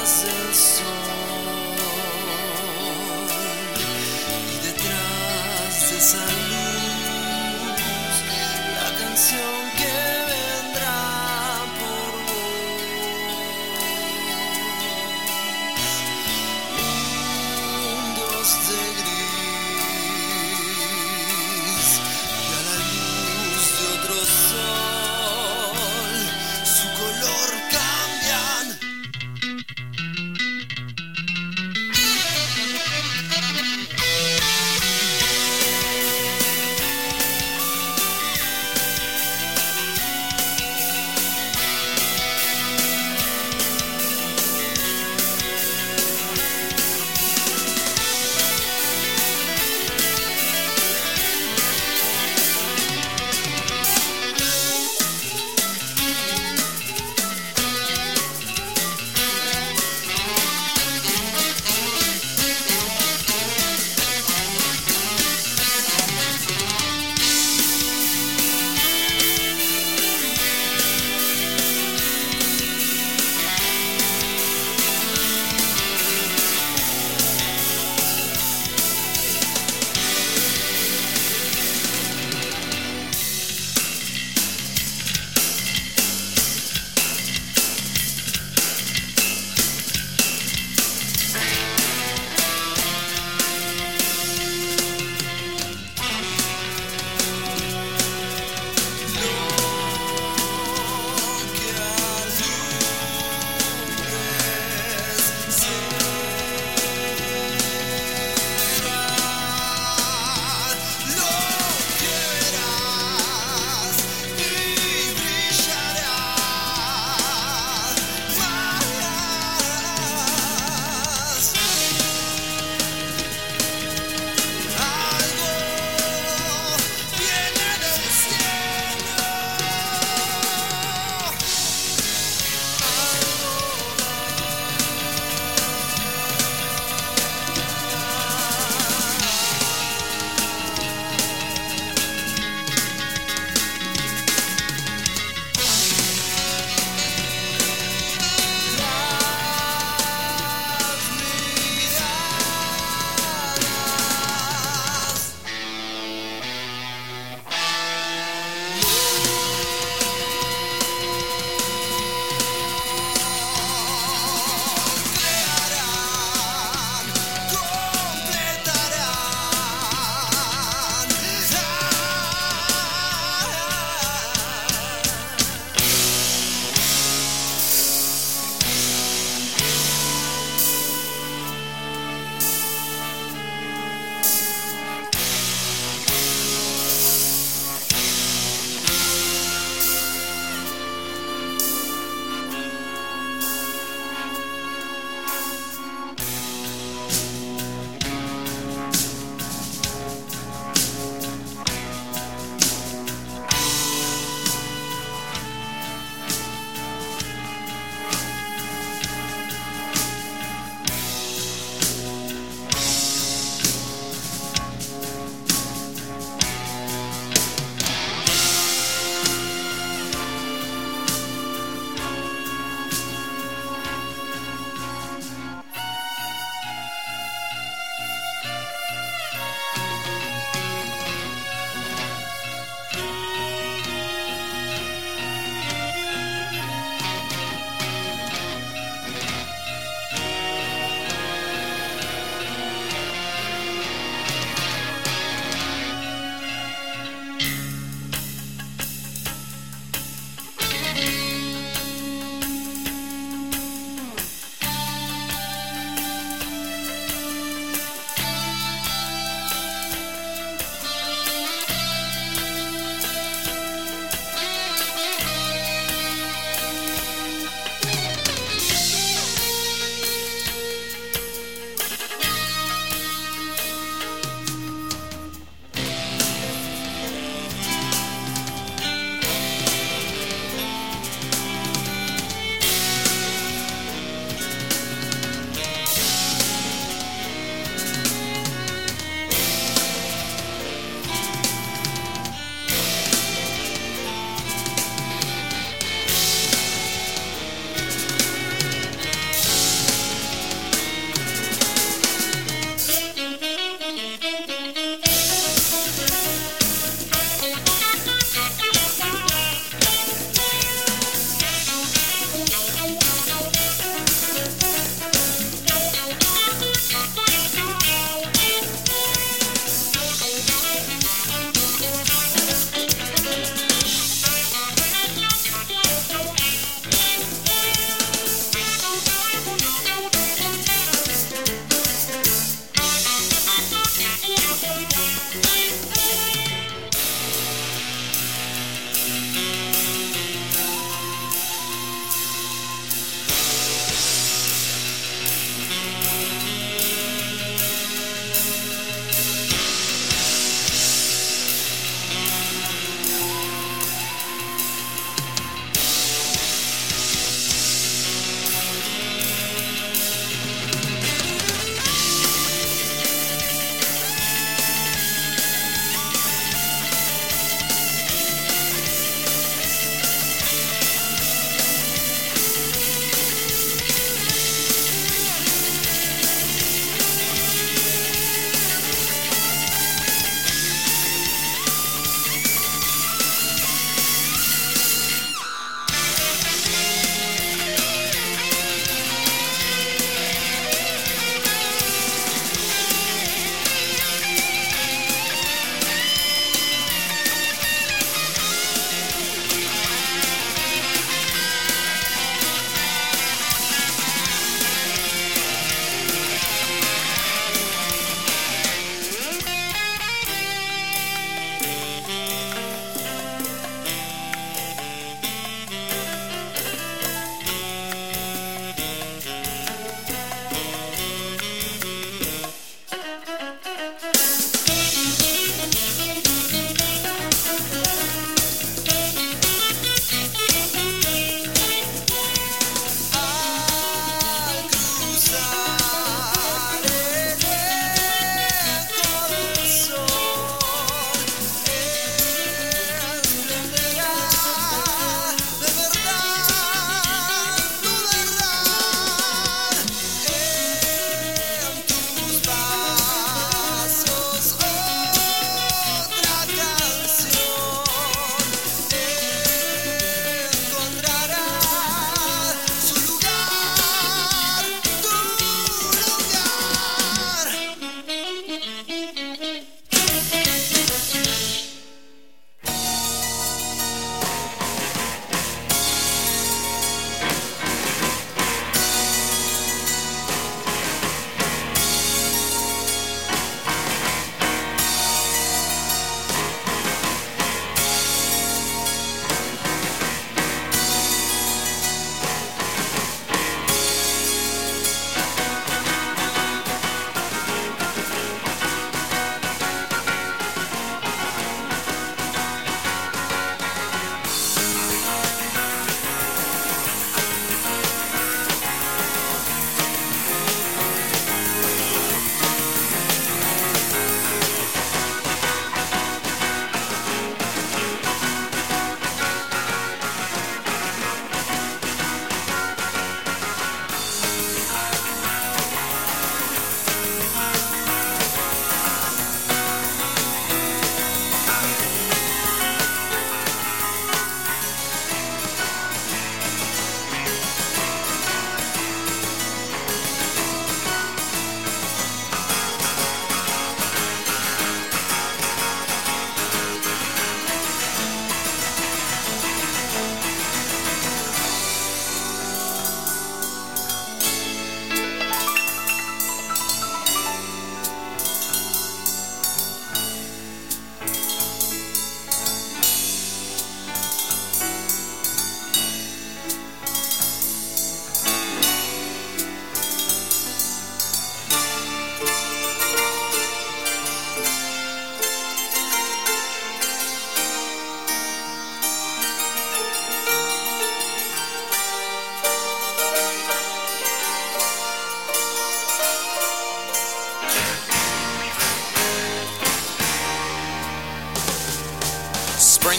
detrás del sol y detrás de esa luz la canción que vendrá por vos. Mundos de gris y a la luz de otro sol su color cambian.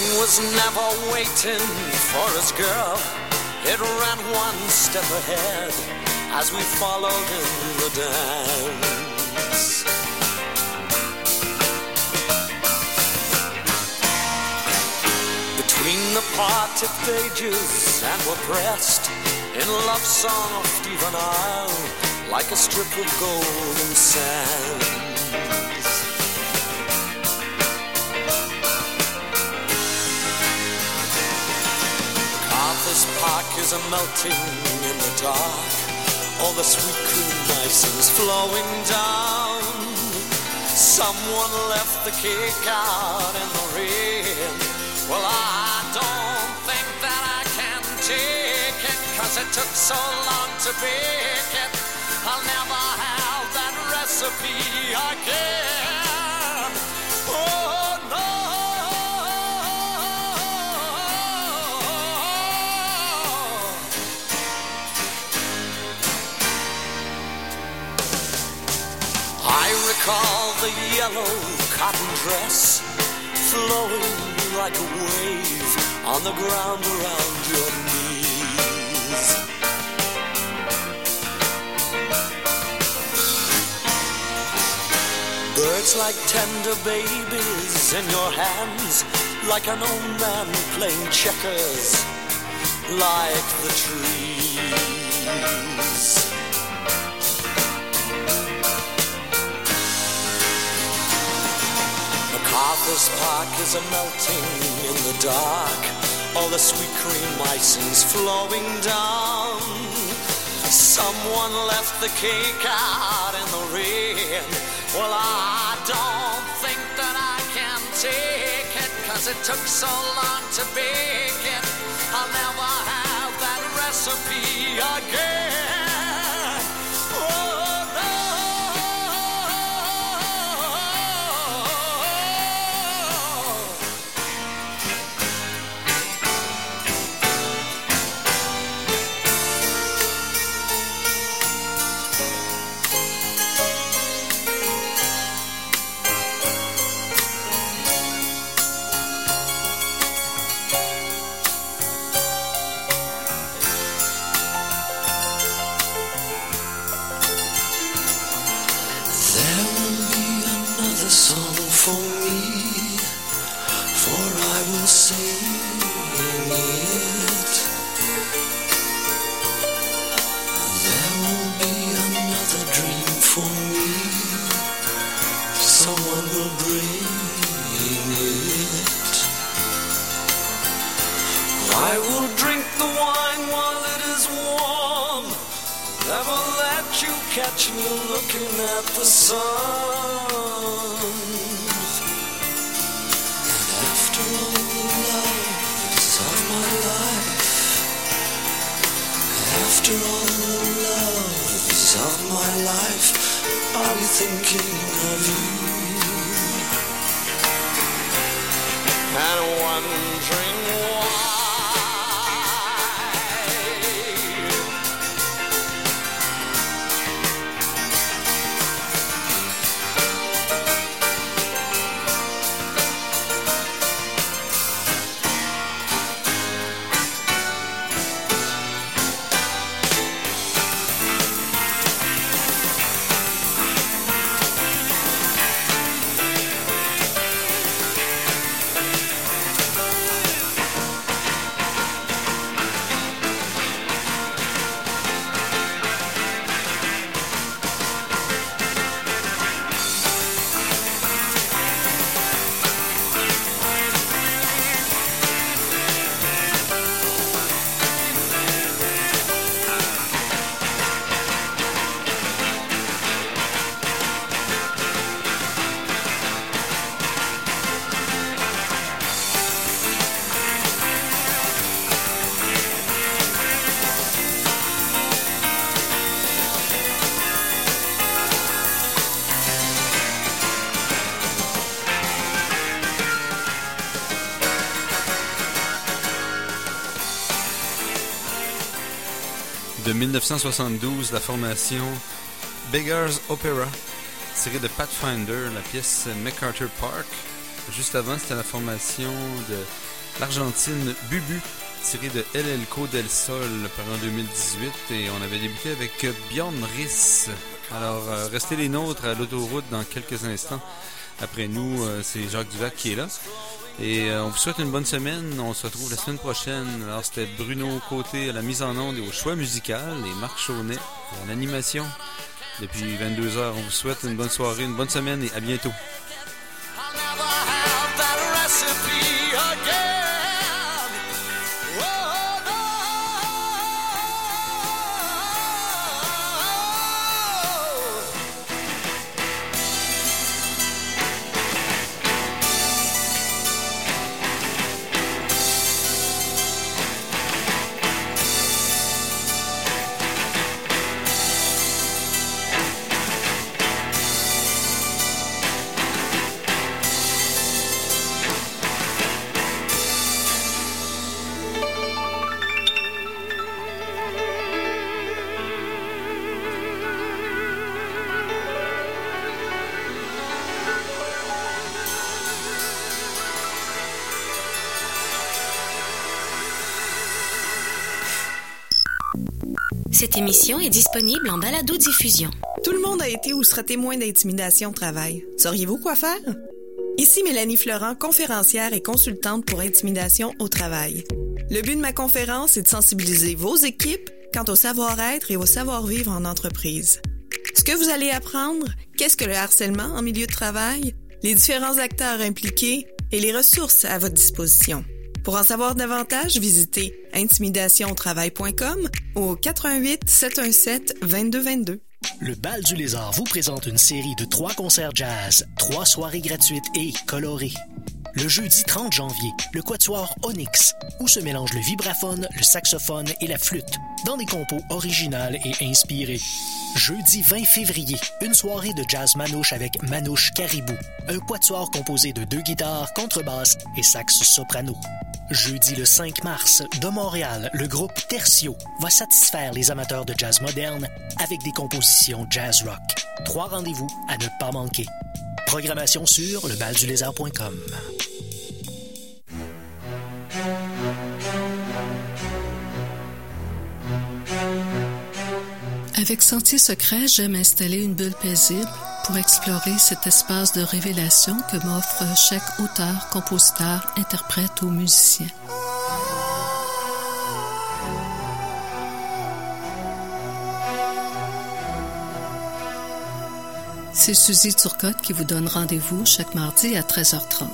was never waiting for its girl. It ran one step ahead as we followed in the dance. Between the parted pages and were pressed in love song of Stephen Isle like a strip of golden sand. This park is a melting in the dark. All the sweet cream icing's flowing down. Someone left the cake out in the rain. Well, I don't think that I can take it, 'cause it took so long to bake it. I'll never have that recipe again. Oh, no. I recall the yellow cotton dress flowing like a wave on the ground around your knees. Birds like tender babies in your hands, like an old man playing checkers, like the trees. MacArthur's Park is a melting in the dark. All the sweet cream icing's flowing down. Someone left the cake out in the rain. Well, I don't think that I can take it, 'cause it took so long to bake it. I'll never have that recipe again. Oh, no. Catch me looking at the sun. And after all the loves of my life, after all the loves of my life, I'll be thinking of you and wondering why. De dix-neuf cent soixante-douze, la formation Beggars Opera, tirée de Pathfinder, la pièce MacArthur Park. Juste avant, c'était la formation de l'Argentine Bubu, tiré de El Elco del Sol, paru en deux mille dix-huit. Et on avait débuté avec Bjorn Riss. Alors, euh, restez les nôtres à l'autoroute dans quelques instants. Après nous, euh, c'est Jacques Duvert qui est là. Et euh, on vous souhaite une bonne semaine. On se retrouve la semaine prochaine. Alors, c'était Bruno Côté à la mise en onde et au choix musical et Marc Chaunet à l'animation. Depuis vingt-deux heures, on vous souhaite une bonne soirée, une bonne semaine et à bientôt. Cette émission est disponible en balado-diffusion. Tout le monde a été ou sera témoin d'intimidation au travail. Sauriez-vous quoi faire? Ici Mélanie Florent, conférencière et consultante pour intimidation au travail. Le but de ma conférence est de sensibiliser vos équipes quant au savoir-être et au savoir-vivre en entreprise. Ce que vous allez apprendre, qu'est-ce que le harcèlement en milieu de travail, les différents acteurs impliqués et les ressources à votre disposition. Pour en savoir davantage, visitez intimidation au travail point com ou au quatre un huit, sept un sept, deux deux deux deux. Le Bal du Lézard vous présente une série de trois concerts jazz, trois soirées gratuites et colorées. Le jeudi trente janvier, le quatuor Onyx, où se mélangent le vibraphone, le saxophone et la flûte, dans des compos originales et inspirées. Jeudi vingt février, une soirée de jazz manouche avec Manouche Caribou, un quatuor composé de deux guitares, contrebasse et sax soprano. Jeudi le cinq mars, de Montréal, le groupe Tertio va satisfaire les amateurs de jazz moderne avec des compositions jazz rock. Trois rendez-vous à ne pas manquer. Programmation sur le bal du lézard point com. Avec Sentier Secret, j'aime installer une bulle paisible pour explorer cet espace de révélation que m'offre chaque auteur, compositeur, interprète ou musicien. C'est Suzy Turcotte qui vous donne rendez-vous chaque mardi à treize heures trente.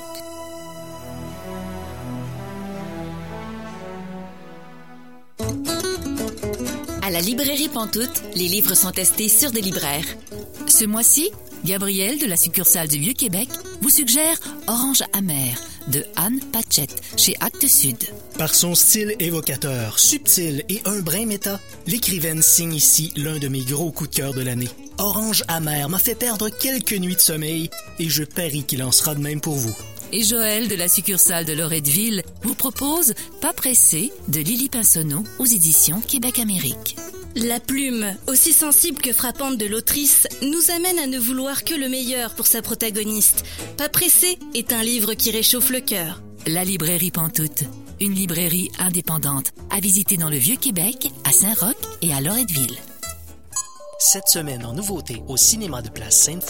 À la librairie Pantoute, les livres sont testés sur des libraires. Ce mois-ci, Gabrielle de la succursale du Vieux-Québec vous suggère Orange amer de Anne Patchett chez Actes Sud. Par son style évocateur, subtil et un brin méta, l'écrivaine signe ici l'un de mes gros coups de cœur de l'année. Orange amer m'a fait perdre quelques nuits de sommeil et je parie qu'il en sera de même pour vous. Et Joël de la succursale de Loretteville vous propose Pas pressé de Lily Pinsonneau aux éditions Québec-Amérique. La plume, aussi sensible que frappante de l'autrice, nous amène à ne vouloir que le meilleur pour sa protagoniste. Pas pressé est un livre qui réchauffe le cœur. La librairie Pantoute, une librairie indépendante à visiter dans le Vieux-Québec, à Saint-Roch et à Loretteville. Cette semaine en nouveauté au cinéma de Place Sainte-Foy.